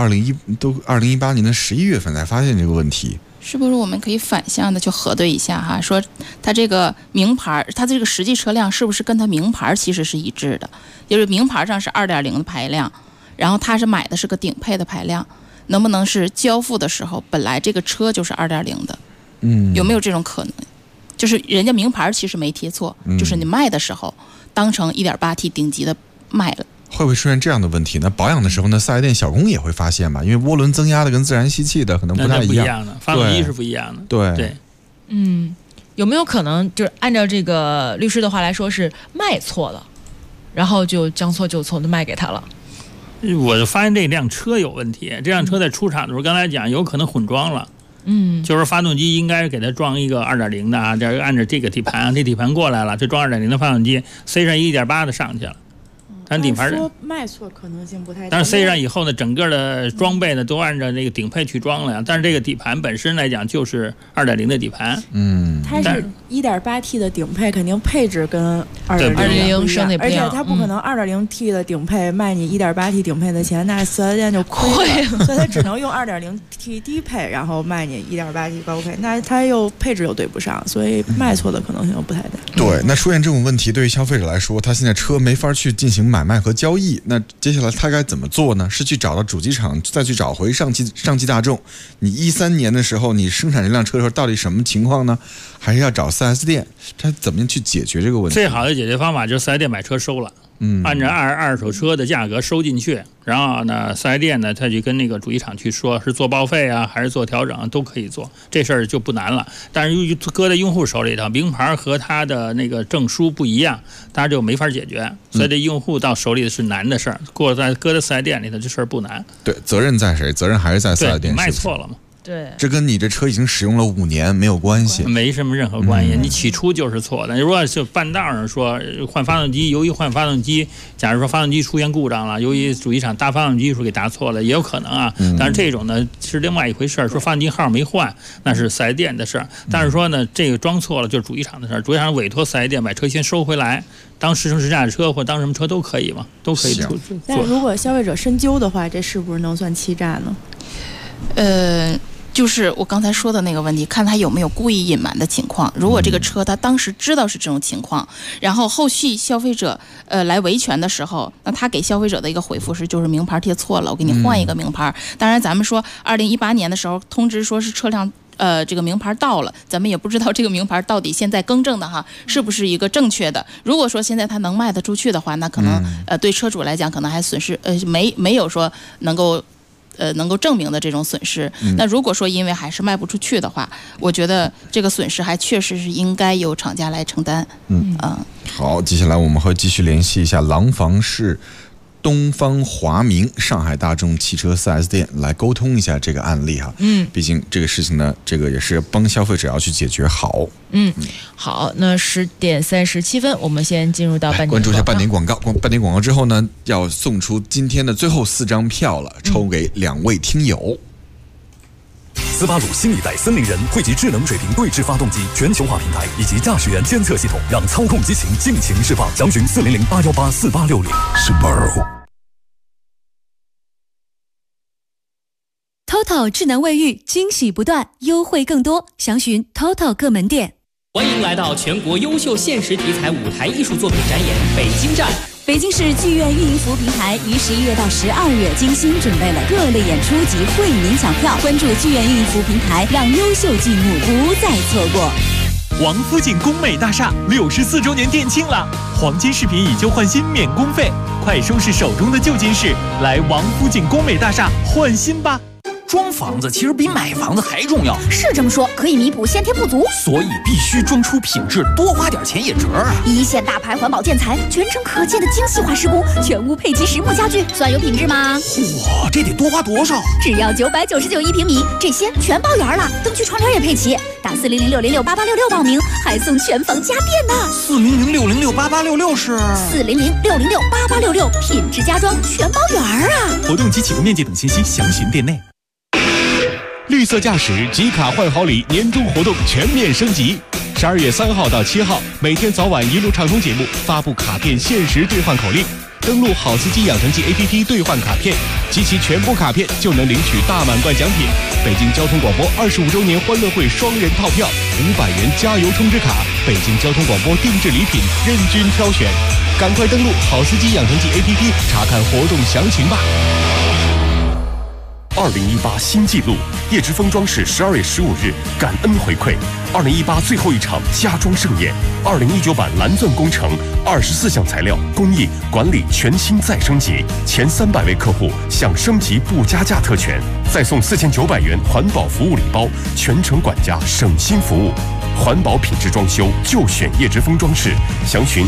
2018年的11月份才发现这个问题。 是不是我们可以反向的去核对一下哈？说它这个名牌，它这个实际车辆是不是跟它名牌其实是一致的？就是名牌上是2.0的排量，然后他是买的是个顶配的排量，能不能是交付的时候本来这个车就是2.0的？有没有这种可能？就是人家名牌其实没贴错，就是你卖的时候当成 1.8T 顶级的卖了。 会不会出现这样的问题？那保养的时候呢，4S店小工也会发现吧？因为涡轮增压的跟自然吸气的可能不太一样， 那不一样的，发动机是不一样的。 对， 有没有可能就是按照这个律师的话来说是卖错了，然后就将错就错的卖给他了？ 我就发现这辆车有问题，这辆车在出厂的时候，刚才讲有可能混装了。就是发动机应该给它装一个2.0的啊，这按照这个底盘，这底盘过来了，这装2.0的发动机，塞上 1.8 的上去了。但底盘说卖错可能性不太大， 但是塞上以后呢，整个的装备呢都按照那个顶配去装了呀。但是这个底盘本身来讲就是2.0的底盘， 它是 1.8T 的顶配，肯定配置跟2.0 升的不一样， 而且它不可能2.0T 的顶配卖你 1.8T 顶配的钱，那4S店就亏了，所以它只能用2.0T 低配，然后卖你 1.8T 高配，那它又配置又对不上，所以卖错的可能性又不太大。 对，那出现这种问题，对于消费者来说，他现在车没法去进行买卖和交易，那接下来他该怎么做呢？是去找到主机厂，再去找回上汽大众，你13年的时候你生产这辆车的时候到底什么情况呢？还是要找 4S 店？他怎么样去解决这个问题？ 最好的解决方法就是 4S 店买车收了，按照二手车的价格收进去，然后呢 4S 店呢他就跟那个主机厂去说，是做报废啊还是做调整都可以做，这事儿就不难了。但是搁在用户手里头，名牌和他的那个证书不一样，大家就没法解决，所以这用户到手里是难的事儿，搁在 4S 店里头这事儿不难。 对，责任在谁？责任还是在 4S 店。 卖错了嘛？ 对， 这跟你这车已经使用了5年没有关系， 没什么任何关系。你起初就是错的。如果是半道上说换发动机，由于换发动机，假如说发动机出现故障了，由于主机厂大发动机给打错了，也有可能啊。但是这种呢是另外一回事儿。说发动机号没换，那是4S店的事儿。但是说呢，这个装错了就是主机厂的事儿，主机厂委托4S店把车先收回来，当试乘试驾车或当什么车都可以嘛，都可以做。 但如果消费者深究的话，这是不是能算欺诈呢？ 就是我刚才说的那个问题，看他有没有故意隐瞒的情况。如果这个车他当时知道是这种情况，然后后续消费者来维权的时候，那他给消费者的一个回复是，就是名牌贴错了，我给你换一个名牌。当然咱们说2018年的时候通知说是车辆这个名牌到了，咱们也不知道这个名牌到底现在更正的哈是不是一个正确的。如果说现在它能卖得出去的话，那可能对车主来讲可能还损失没有说能够证明的这种损失。那如果说因为还是卖不出去的话，我觉得这个损失还确实是应该由厂家来承担。 好，接下来我们会继续联系一下廊坊市东方华明上海大众汽车 4S 店来沟通一下这个案例哈。毕竟这个事情呢，这个也是帮消费者要去解决好。 好，那10点37分，我们先进入到半点关注一下半点广告。半点广告之后呢，要送出今天的最后4张票了，抽给2位听友。 斯巴鲁新一代森林人汇集智能水平对置发动机全球化平台以及驾驶员监测系统，让操控激情尽情释放。详询400-818-4860。Subaru TOTO 智能卫浴，惊喜不断，优惠更多，详询 TOTO 各门店。 欢迎来到全国优秀现实题材舞台艺术作品展演北京站。 北京市剧院运营服务平台于11月到12月精心准备了各类演出及惠民抢票，关注剧院运营服务平台，让优秀剧目不再错过。 王府井工美大厦64周年店庆了，黄金饰品以旧换新免工费，快收拾手中的旧金饰，来王府井工美大厦换新吧。 装房子其实比买房子还重要， 是这么说，可以弥补先天不足， 所以必须装出品质，多花点钱也值啊！ 一线大牌环保建材，全程可见的精细化施工，全屋配齐实木家具，算有品质吗？ 嚯，这得多花多少？ 只要999一平米，这些全包圆了，灯具窗帘也配齐，打400-606-8866报名，还送全房家电呢。 400-606-8866是 400-606-8866，品质家装全包圆啊！ 活动及启动面积等信息详询店内。绿色驾驶集卡换好礼年终活动全面升级，12月3号到7号，每天早晚一路畅通节目发布卡片限时兑换口令， 登录好司机养成记 APP 兑换卡片，集齐全部卡片就能领取大满贯奖品。北京交通广播25周年欢乐会双人套票，500元加油充值卡，北京交通广播定制礼品任君挑选。赶快登录好司机养成记 APP 查看活动详情吧。 2018新纪录，叶之峰装饰12月15日感恩回馈2018最后一场家装盛宴，2019版蓝钻工程24项材料工艺管理全新再升级，前300位客户享升级不加价特权，再送4900元环保服务礼包，全程管家省心服务。环保品质装修就选叶之峰装饰，详询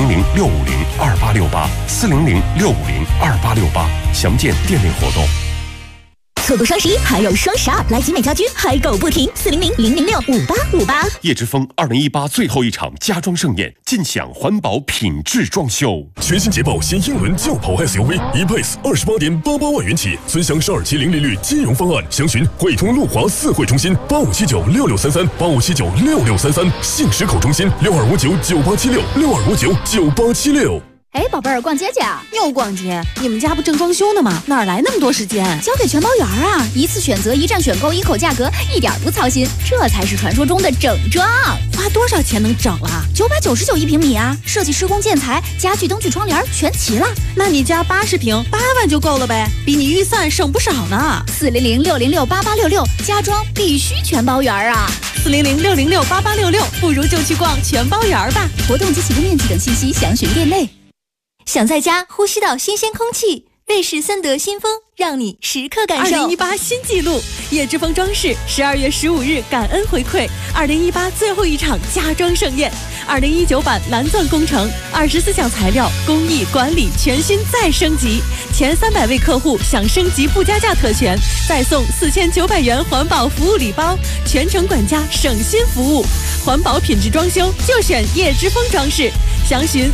400-650-2868，400-650-2868，详见店内活动。 错过双11还有双12，来集美家居嗨购不停，400-006-5858。 叶之峰2018最后一场家装盛宴，尽享环保品质装修。 全新捷豹新英伦轿跑 SUV E-Pace 28.88万元起，尊享12期零利率金融方案，详询汇通路华4汇中心85796633，85796633，信实口中心62599876，62599876。 哎，宝贝儿，逛街去啊？ 又逛街？你们家不正装修呢吗？哪来那么多时间？ 交给全包园啊！一次选择，一站选购，一口价格，一点不操心，这才是传说中的整装。 花多少钱能整了 ？999一平米啊！设计、施工、建材、家具、灯具、窗帘全齐了。 那你家80平，8万就够了呗，比你预算省不少呢。 400-606-8866，家装必须全包园啊 ！400-606-8866，不如就去逛全包园吧。 活动及启动面积等信息详询店内。想在家呼吸到新鲜空气，瑞士森德新风让你时刻感受。 2018新纪录，叶之峰装饰12月15日感恩回馈2018最后一场家装盛宴，2019版蓝钻工程24项材料工艺管理全新再升级，前300位客户享升级不加价特权，再送4900元环保服务礼包，全程管家省心服务。环保品质装修就选叶之峰装饰，详询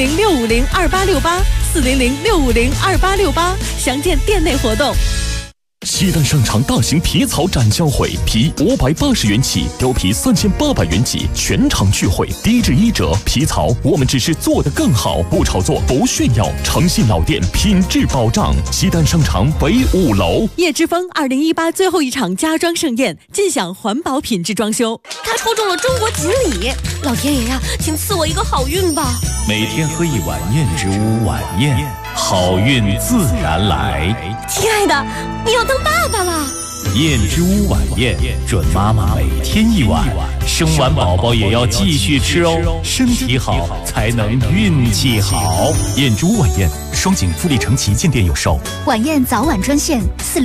400-650-2868，400-650-2868，详见店内活动。 西单商场大型皮草展销会，皮580元起，貂皮3800元起，全场聚会，低至1折。皮草我们只是做得更好，不炒作，不炫耀，诚信老店，品质保障。西单商场北5楼。 叶之峰2018最后一场家装盛宴，尽享环保品质装修。 他抽中了中国锦鲤，老天爷呀，请赐我一个好运吧！ 每天喝一碗燕之屋晚宴，好运自然来。 亲爱的，你要当爸爸了。 燕之屋晚宴，准妈妈每天一碗，生完宝宝也要继续吃哦，身体好才能运气好。燕之屋晚宴，双井富力城旗舰店有售。 晚宴早晚专线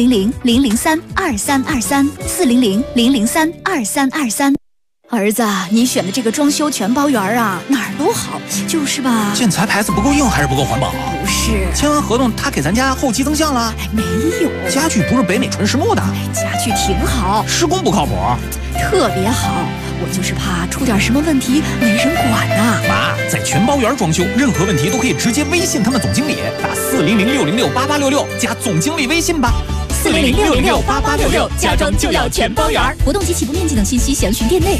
400-003-2323，400-003-2323。儿子，你选的这个装修全包园啊，哪儿都好，就是吧？ 建材牌子不够硬还是不够环保？ 不是， 签完合同他给咱家后期增项了？ 没有， 家具不是北美纯实木的？ 家具挺好， 施工不靠谱， 特别好。我就是怕出点什么问题没人管呐。 妈，在全包园装修，任何问题都可以直接微信他们总经理，打400-606-8866加总经理微信吧。 400-606-8866，家装就要全包园。活动及起步面积等信息详询店内。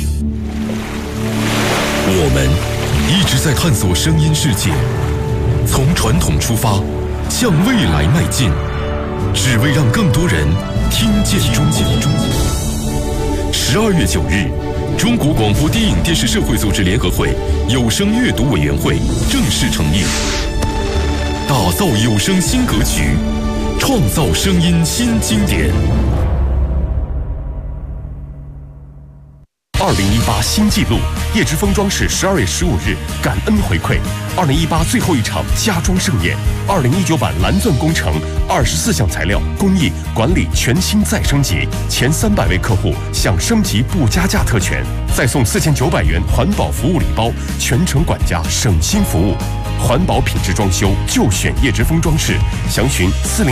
我们一直在探索声音世界，从传统出发，向未来迈进，只为让更多人听见中国。12月9日，中国广播电影电视社会组织联合会有声阅读委员会正式成立，打造有声新格局，创造声音新经典。2018新纪录，叶之峰装饰12月15日感恩回馈2018最后一场家装盛宴，2019版蓝钻工程24项材料工艺管理全新再升级，前300位客户享升级不加价特权，再送4900元环保服务礼包，全程管家省心服务。环保品质装修就选叶之峰装饰，详询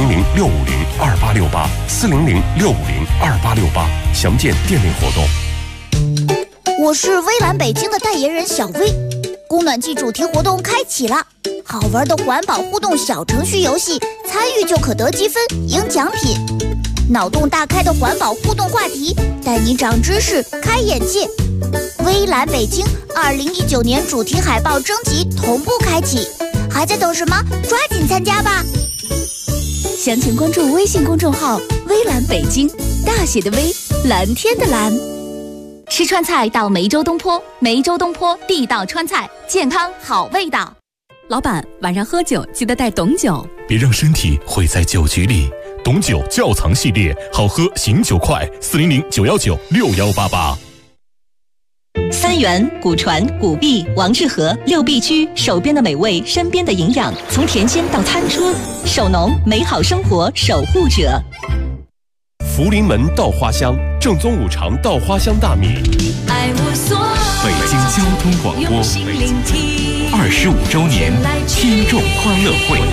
400-650-2868，400-650-2868，详见店内活动。 我是微蓝北京的代言人小薇，供暖季主题活动开启了，好玩的环保互动小程序游戏，参与就可得积分赢奖品，脑洞大开的环保互动话题，带你长知识开眼界。微蓝北京2019年主题海报征集同步开启还在等什么？抓紧参加吧！ 详情关注微信公众号“微蓝北京”，大写的微，蓝天的蓝。吃川菜到梅州东坡，梅州东坡地道川菜，健康好味道。 老板，晚上喝酒记得带董酒， 别让身体毁在酒局里。董酒窖藏系列，好喝醒酒快，400-919-6188。 三元、古传、古壁、王致和6必居，手边的美味，身边的营养，从田间到餐桌，守农美好生活守护者。 福临门稻花香，正宗五常稻花香大米。 北京交通广播25周年听众欢乐会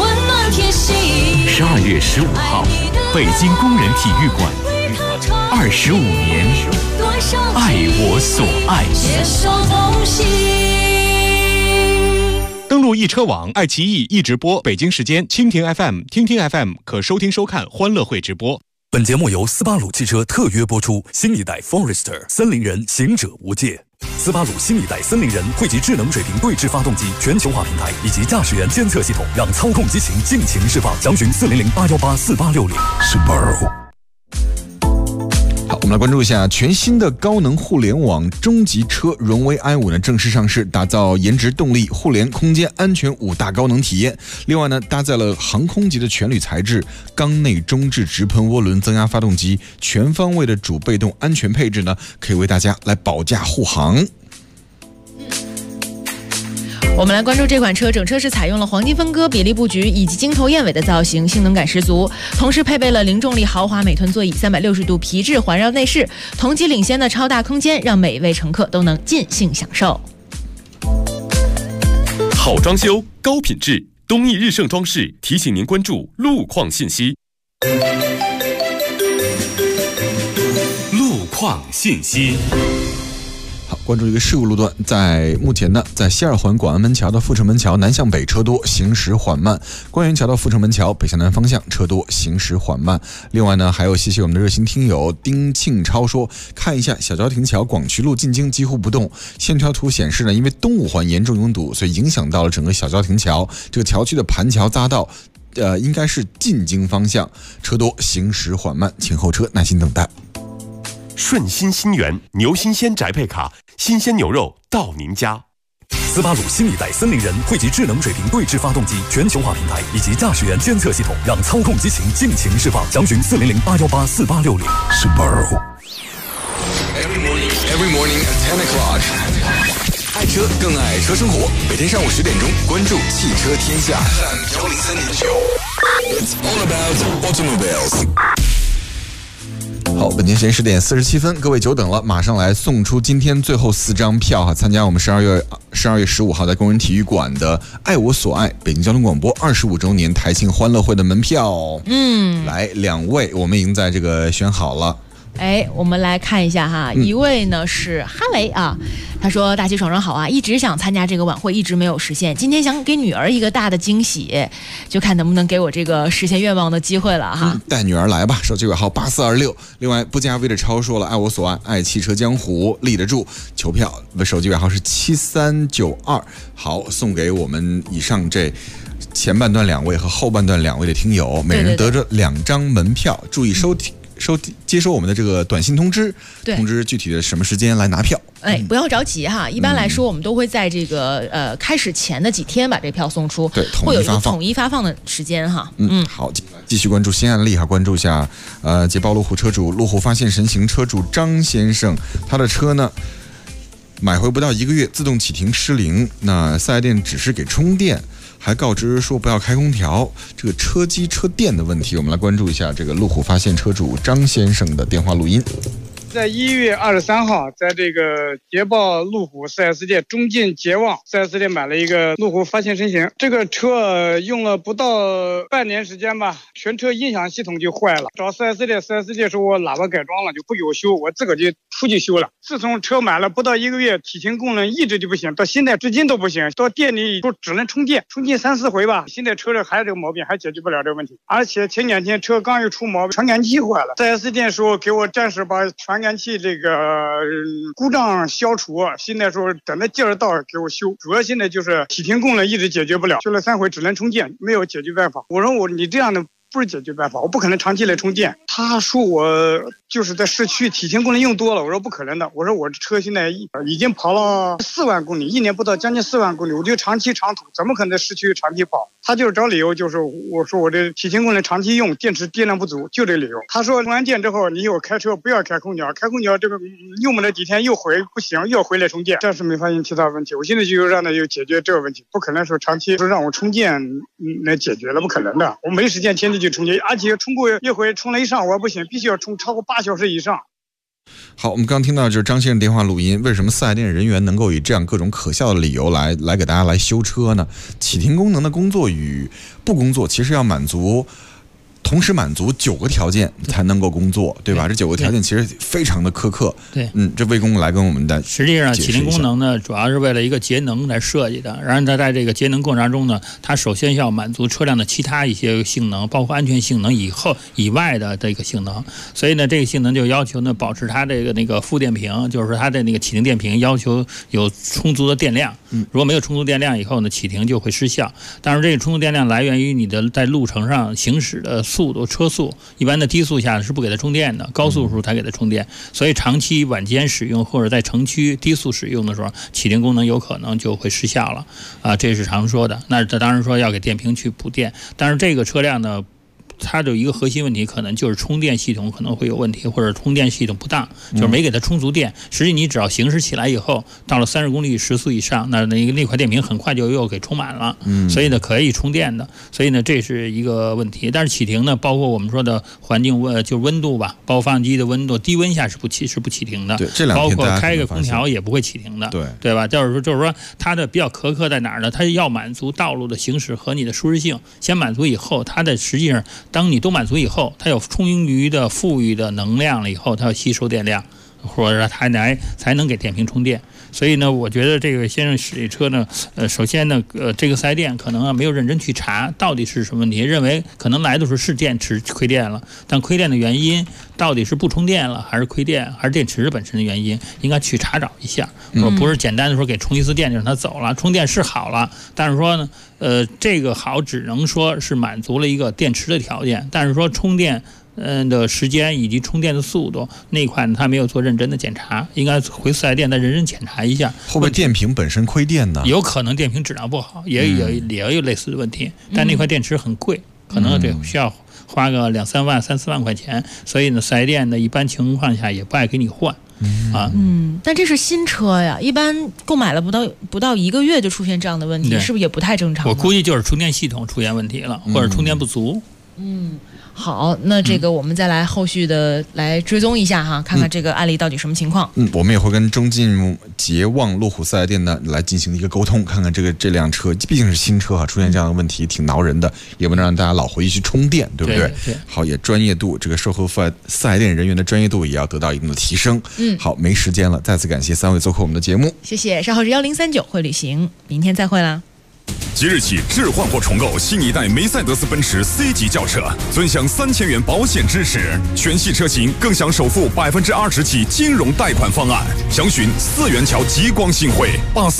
，12月15号，北京工人体育馆，25年，爱我所爱。 登录易车网、爱奇艺易直播，北京时间蜻蜓 FM、听听 FM 可收听收看欢乐会直播。 本节目由斯巴鲁汽车特约播出，新一代 Forester 森林人行者无界。斯巴鲁新一代森林人汇集智能水平对置发动机全球化平台以及驾驶员监测系统，让操控激情尽情释放。详询400-818-4860。Subaru。 好，我们来关注一下全新的高能互联网中级车荣威 i5 呢正式上市，打造颜值、动力、互联、空间、安全5大高能体验。另外呢，搭载了航空级的全铝材质、缸内中置直喷涡轮增压发动机，全方位的主被动安全配置呢，可以为大家来保驾护航。 我们来关注这款车，整车是采用了黄金分割、比例布局以及鹰头燕尾的造型，性能感十足。同时配备了零重力豪华美臀座椅、360度皮质环绕内饰，同级领先的超大空间，让每一位乘客都能尽兴享受。 好装修，高品质，东义日盛装饰提醒您关注路况信息。路况信息。 好，关注一个事故路段，目前呢，在西二环广安门桥到阜成门桥南向北车多，行驶缓慢；官园桥到阜成门桥北向南方向车多，行驶缓慢。另外呢，还有谢谢我们的热心听友丁庆超说，看一下小桥亭桥广渠路进京几乎不动，线条图显示呢，因为东五环严重拥堵，所以影响到了整个小桥亭桥这个桥区的盘桥匝道。应该是进京方向车多，行驶缓慢，请后车耐心等待。 顺心新源牛新鲜宅配卡，新鲜牛肉到您家。 斯巴鲁新一代森林人汇集智能水平对置发动机全球化平台以及驾驶员监测系统，让操控激情尽情释放。详询400-818-4860。Subaru。 Every morning at 10 o'clock。 爱车更爱车生活，每天上午10点钟，关注汽车天下。It's all about automobiles。好，本天时间10点47分，各位久等了，马上来送出今天最后4张票哈，参加我们12月15号在工人体育馆的爱我所爱北京交通广播25周年台庆欢乐会的门票。来2位，我们已经在这个选好了。 我们来看一下哈，一位呢是哈雷啊，他说大齐爽爽好啊，一直想参加这个晚会，一直没有实现，今天想给女儿一个大的惊喜，就看能不能给我这个实现愿望的机会了哈。 带女儿来吧，手机尾号8426。另外不加微的超说了，爱我所爱，爱汽车江湖，立得住，求票，手机尾号是7392。好，送给我们以上这前半段2位和后半段2位的听友，每人得着2张门票，注意接收我们的这个短信通知，通知具体的什么时间来拿票。 不要着急哈，一般来说我们都会在这个开始前的几天把这票送出， 对， 会有一个统一发放的时间哈。 好，继续关注新案例哈，关注一下捷豹路虎车主，路虎发现神行车主张先生，他的车呢买回不到1个月，自动启停失灵，那4S店指示给充电，还告知说不要开空调，这个车机车电的问题，我们来关注一下这个路虎发现车主张先生的电话录音。 在1月23号，在这个捷豹路虎 4S 店中进捷望 4S 店买了一个路虎发现神行，这个车用了不到半年时间吧，全车音响系统就坏了，找 4S 店，4S 店说我喇叭改装了，就不给我修，我自个儿就出去修了。自从车买了不到1个月，体停功能一直就不行，到现在至今都不行。到店里都只能充电3、4回吧。现在车上还有这个毛病，还解决不了这个问题。而且前2天车刚又出毛病，传感器坏了。4S店说给我暂时把传感器这个故障消除，现在说等着介绍到给我修。主要现在就是体停功能一直解决不了，修了3回只能充电，没有解决办法。我说你这样的不是解决办法，我不可能长期来充电。他说我就是在市区体停功能用多了，我说不可能的。我说我这车现在已经跑了4万公里，1年不到将近4万公里，我就长期长途，怎么可能在市区长期跑？他就是找理由，就是我说我这体停功能长期用，电池电量不足，就这理由。他说充完电之后，你以后开车不要开空调，开空调这个用不了几天又回不行，又回来充电，暂时没发现其他问题。我现在就让他又解决这个问题，不可能说长期说让我充电来解决了，不可能的。我没时间天天去充电，而且充过一回充了一上午不行，必须要充超过8小时以上。 好，我们刚听到就是张先生电话录音，为什么4S店人员能够以这样各种可笑的理由来给大家来修车呢？启停功能的工作与不工作其实要同时满足9个条件才能够工作，对吧？这9个条件其实非常的苛刻。 对， 这魏工来跟我们的实际上启停功能呢，主要是为了一个节能来设计的。然后它在这个节能过程中呢，它首先要满足车辆的其他一些性能，包括安全性能以外的这个性能。所以呢，这个性能就要求呢，保持它这个那个负电瓶，就是它的那个启停电瓶要求有充足的电量。如果没有充足电量以后呢，启停就会失效。当然，这个充足电量来源于你的在路程上行驶的速度、车速。一般的低速下是不给它充电的，高速的时候才给它充电。所以长期晚间使用或者在城区低速使用的时候，启停功能有可能就会失效了啊，这是常说的。那这当然说要给电瓶去补电，但是这个车辆呢，它的一个核心问题可能就是充电系统可能会有问题，或者充电系统不当，就是没给它充足电。实际你只要行驶起来以后，到了30公里时速以上，那块电瓶很快就又给充满了，所以呢可以充电的。所以呢这是一个问题。但是启停呢，包括我们说的环境就是温度吧，包括发动机的温度，低温下是不启停的。 对，这两天包括开个空调也不会启停的。对吧？就是说它的比较苛刻在哪儿呢？它要满足道路的行驶和你的舒适性，先满足以后，它的实际上当你都满足以后，它有充裕的富裕的能量了以后，它要吸收电量，或者它才能给电瓶充电。所以呢，我觉得这个先生使这车呢，首先呢，这个4S店可能没有认真去查到底是什么问题，认为可能来的时候是电池亏电了，但亏电的原因到底是不充电了，还是亏电，还是电池本身的原因，应该去查找一下。不是简单的说给充一次电就让它走了，充电是好了，但是说呢，这个好只能说是满足了一个电池的条件，但是说充电的时间以及充电的速度那一块他没有做认真的检查，应该回4S店再认真检查一下。 会不会电瓶本身亏电呢？ 有可能电瓶质量不好，也有类似的问题，但那块电池很贵，可能这需要花个2、3万、3、4万块钱，所以呢4S店呢一般情况下也不爱给你换。 但这是新车呀，一般购买了不到1个月就出现这样的问题，是不是也不太正常？ 我估计就是充电系统出现问题了，或者充电不足。 好，那这个我们再来后续的来追踪一下哈，看看这个案例到底什么情况。 我们也会跟中晋捷望路虎4S店呢来进行一个沟通，看看这辆车毕竟是新车哈，出现这样的问题挺挠人的，也不能让大家老回去充电，对不对？好，也专业度，这个售后4S店人员的专业度也要得到一定的提升。好，没时间了，再次感谢3位做客我们的节目， 谢谢。稍后是1039会旅行，明天再会啦。 即日起置换或重购新一代梅赛德斯奔驰 C 级轿车，尊享3000元保险支持，全系车型更享首付20%起金融贷款方案。详询4元桥极光新汇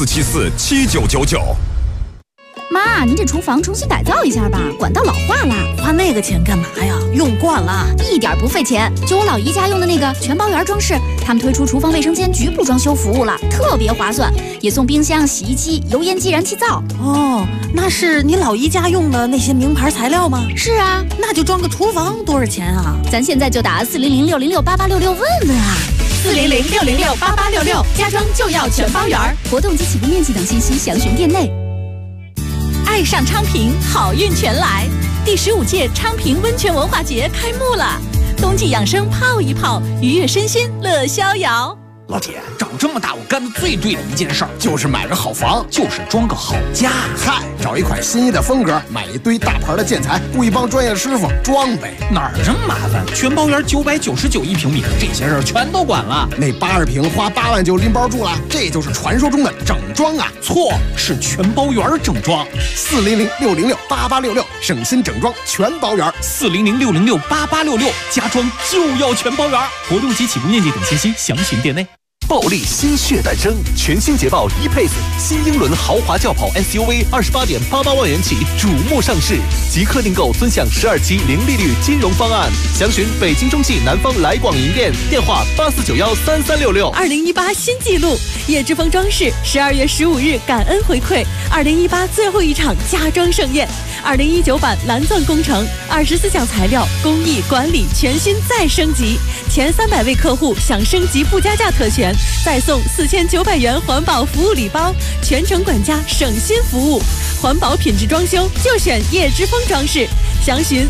84747999。 妈，您这厨房重新改造一下吧，管道老化了。 花那个钱干嘛呀？用惯了， 一点不费钱。就我老姨家用的那个全包圆装饰，他们推出厨房卫生间局部装修服务了，特别划算，也送冰箱、洗衣机、油烟机、燃气灶。 哦，那是你老姨家用的那些名牌材料吗？ 是啊， 那就装个厨房多少钱啊？ 咱现在就打400-606-8866问问啊。 400-606-8866，家装就要全包圆。活动及起步面积等信息详询店内。爱上昌平，好运全来！第15届昌平温泉文化节开幕了，冬季养生泡一泡，愉悦身心乐逍遥。 老铁，长这么大我干的最对的一件事儿就是买个好房，就是装个好家。 嗨，找一款心仪的风格，买一堆大牌的建材，雇一帮专业师傅装呗。 哪儿这么麻烦？全包圆999一平米，这些事儿全都管了。 那80平花8万就拎包住了，这就是传说中的整装啊！ 错，是全包圆整装。 400-606-8866，省心整装全包圆。 400-606-8866，家装就要全包圆。活动及起步面积等信息详询店内。 暴力新血诞生，全新捷豹E-Pace 新英伦豪华轿跑 SUV 28.88万元起瞩目上市，即刻订购尊享12期零利率金融方案。详询北京中汽南方来广营店，电话84913366。 2018新纪录，叶之峰装饰12月15日感恩回馈2018最后一场家装盛宴，2019版蓝钻工程24项材料工艺管理全新再升级，前300位客户享升级不加价特权，再送4900元环保服务礼包，全程管家省心服务，环保品质装修就选叶之峰装饰。详询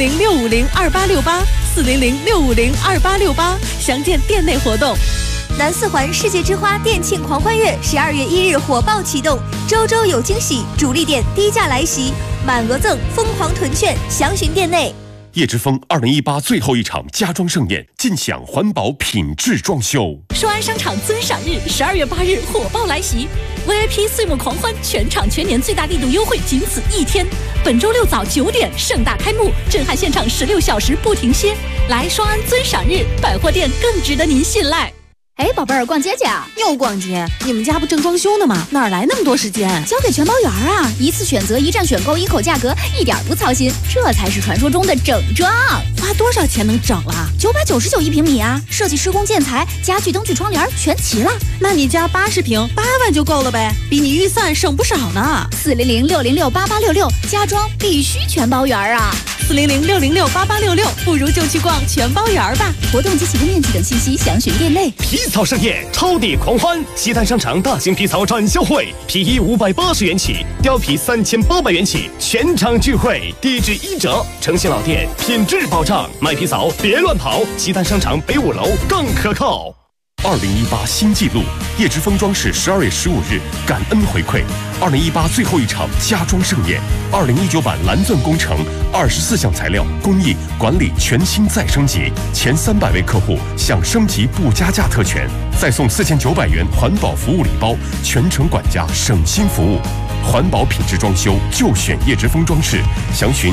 400-650-2868，400-650-2868，详见店内活动。 南四环世界之花店庆狂欢月12月1日火爆启动，周周有惊喜，主力店低价来袭，满额赠疯狂囤券，详询店内。 叶之峰2018最后一场家装盛宴，尽享环保品质装修。 双安商场尊赏日12月8日火爆来袭 ，VIP 岁末狂欢，全场全年最大力度优惠仅此1天。本周6早9点盛大开幕，震撼现场16小时不停歇。来双安尊赏日，百货店更值得您信赖。 哎，宝贝儿，逛街去啊？ 又逛街？你们家不正装修呢吗？哪来那么多时间？ 交给全包园啊！一次选择，一站选购，一口价格，一点不操心，这才是传说中的整装。 花多少钱能整了 ？999一平米啊！设计施工建材、家具、灯具、窗帘全齐了。 那你家80平8万就够了呗，比你预算省不少呢。 400-606-8866，家装必须全包园啊 ！400-606-8866，不如就去逛全包园吧。 活动及起步面积等信息详询店内。 皮草盛宴，超抵狂欢！西单商场大型皮草展销会，皮衣580元起，貂皮3800元起，全场聚会，地址1折，诚信老店，品质保障。买皮草别乱跑，西单商场北5楼更可靠。 2018新纪录，叶之峰装饰12月15日感恩回馈，2018最后一场家装盛宴，2019版蓝钻工程24项材料工艺管理全新再升级，前300位客户享升级不加价特权，再送4900元环保服务礼包，全程管家省心服务。环保品质装修就选叶之峰装饰，详询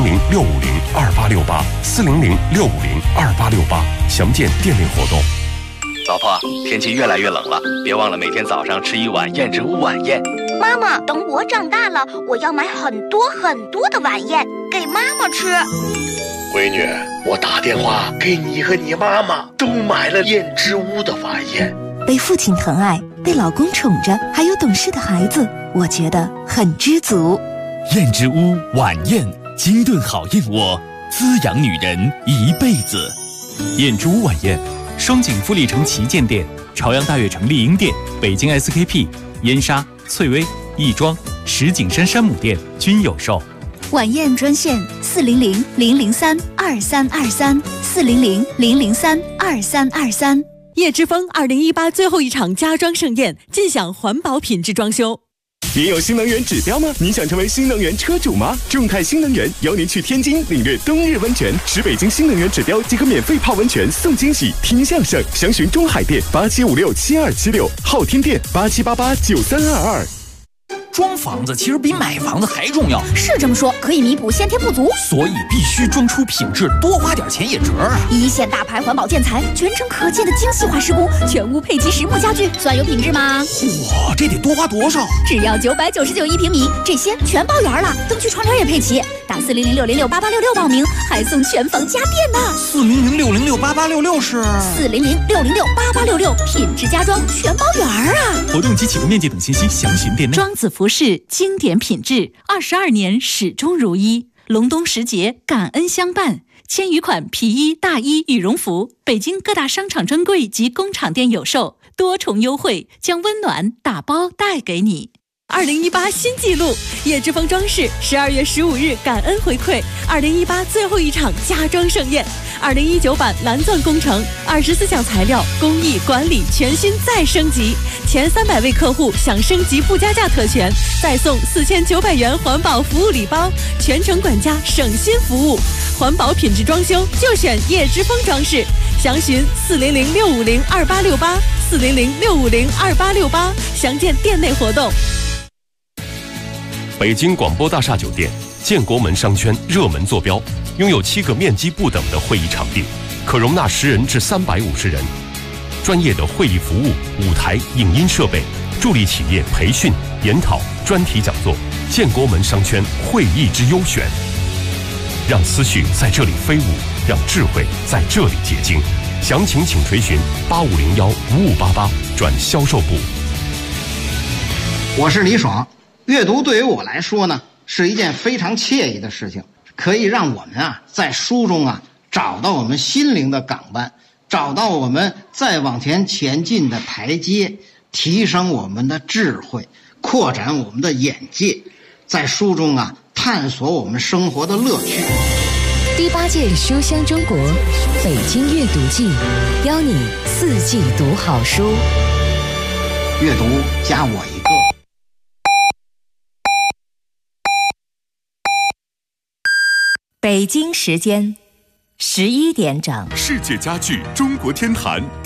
400-650-2868，400-650-2868，详见店内活动。 老婆，天气越来越冷了，别忘了每天早上吃一碗燕之屋晚宴。 妈妈，等我长大了，我要买很多很多的晚宴给妈妈吃。 闺女，我打电话给你和你妈妈都买了燕之屋的晚宴。 被父亲疼爱，被老公宠着，还有懂事的孩子，我觉得很知足。 燕之屋晚宴，精炖好燕窝，滋养女人一辈子。燕之屋晚宴，双井富力城旗舰店、朝阳大悦城丽婴店、北京 SKP、燕莎、翠微、亦庄、石景山山姆店均有售。 晚宴专线400-003-2323，400-003-2323。 叶之峰2018最后一场家装盛宴，尽享环保品质装修。 您有新能源指标吗？您想成为新能源车主吗？众泰新能源邀您去天津领略冬日温泉，使北京新能源指标即可免费泡温泉送惊喜听相声。详询中海店87567276，昊天店87889322。 装房子其实比买房子还重要， 是这么说，可以弥补先天不足， 所以必须装出品质，多花点钱也值啊！ 一线大牌环保建材，全程可见的精细化施工，全屋配齐实木家具，算有品质吗？ 哇，这得多花多少？ 只要999一平米，这些全包圆了，灯具窗帘也配齐。打400-606-8866报名，还送全房家电呢。 400-606-8866是 400-606-8866，品质家装全包圆啊！ 活动及起步面积等信息详询店内。 庄子服饰经典品质，22年始终如一。隆冬时节，感恩相伴，千余款皮衣、大衣、羽绒服，北京各大商场专柜及工厂店有售，多重优惠，将温暖打包带给你。 2018新纪录，叶之峰装饰12月15日感恩回馈2018最后一场家装盛宴 2019版蓝钻工程，24项材料、工艺、管理全新再升级。前300位客户享升级附加价特权，再送4900元环保服务礼包，全程管家省心服务。环保品质装修就选叶之峰装饰，详询400-650-2868，400-650-2868，详见店内活动。 北京广播大厦酒店建国门商圈热门坐标，拥有7个面积不等的会议场地，可容纳10人至350人。专业的会议服务、舞台、影音设备，助力企业培训、研讨、专题讲座。建国门商圈会议之优选，让思绪在这里飞舞，让智慧在这里结晶。详情请垂询8501-5588转销售部。 我是李爽。阅读对于我来说呢，是一件非常惬意的事情，可以让我们在书中找到我们心灵的港湾，找到我们再往前进的台阶，提升我们的智慧，扩展我们的眼界，在书中探索我们生活的乐趣。 第8届书香中国北京阅读季，邀你4季读好书。 阅读加我一个。 北京时间11点整， 世界家具中国天坛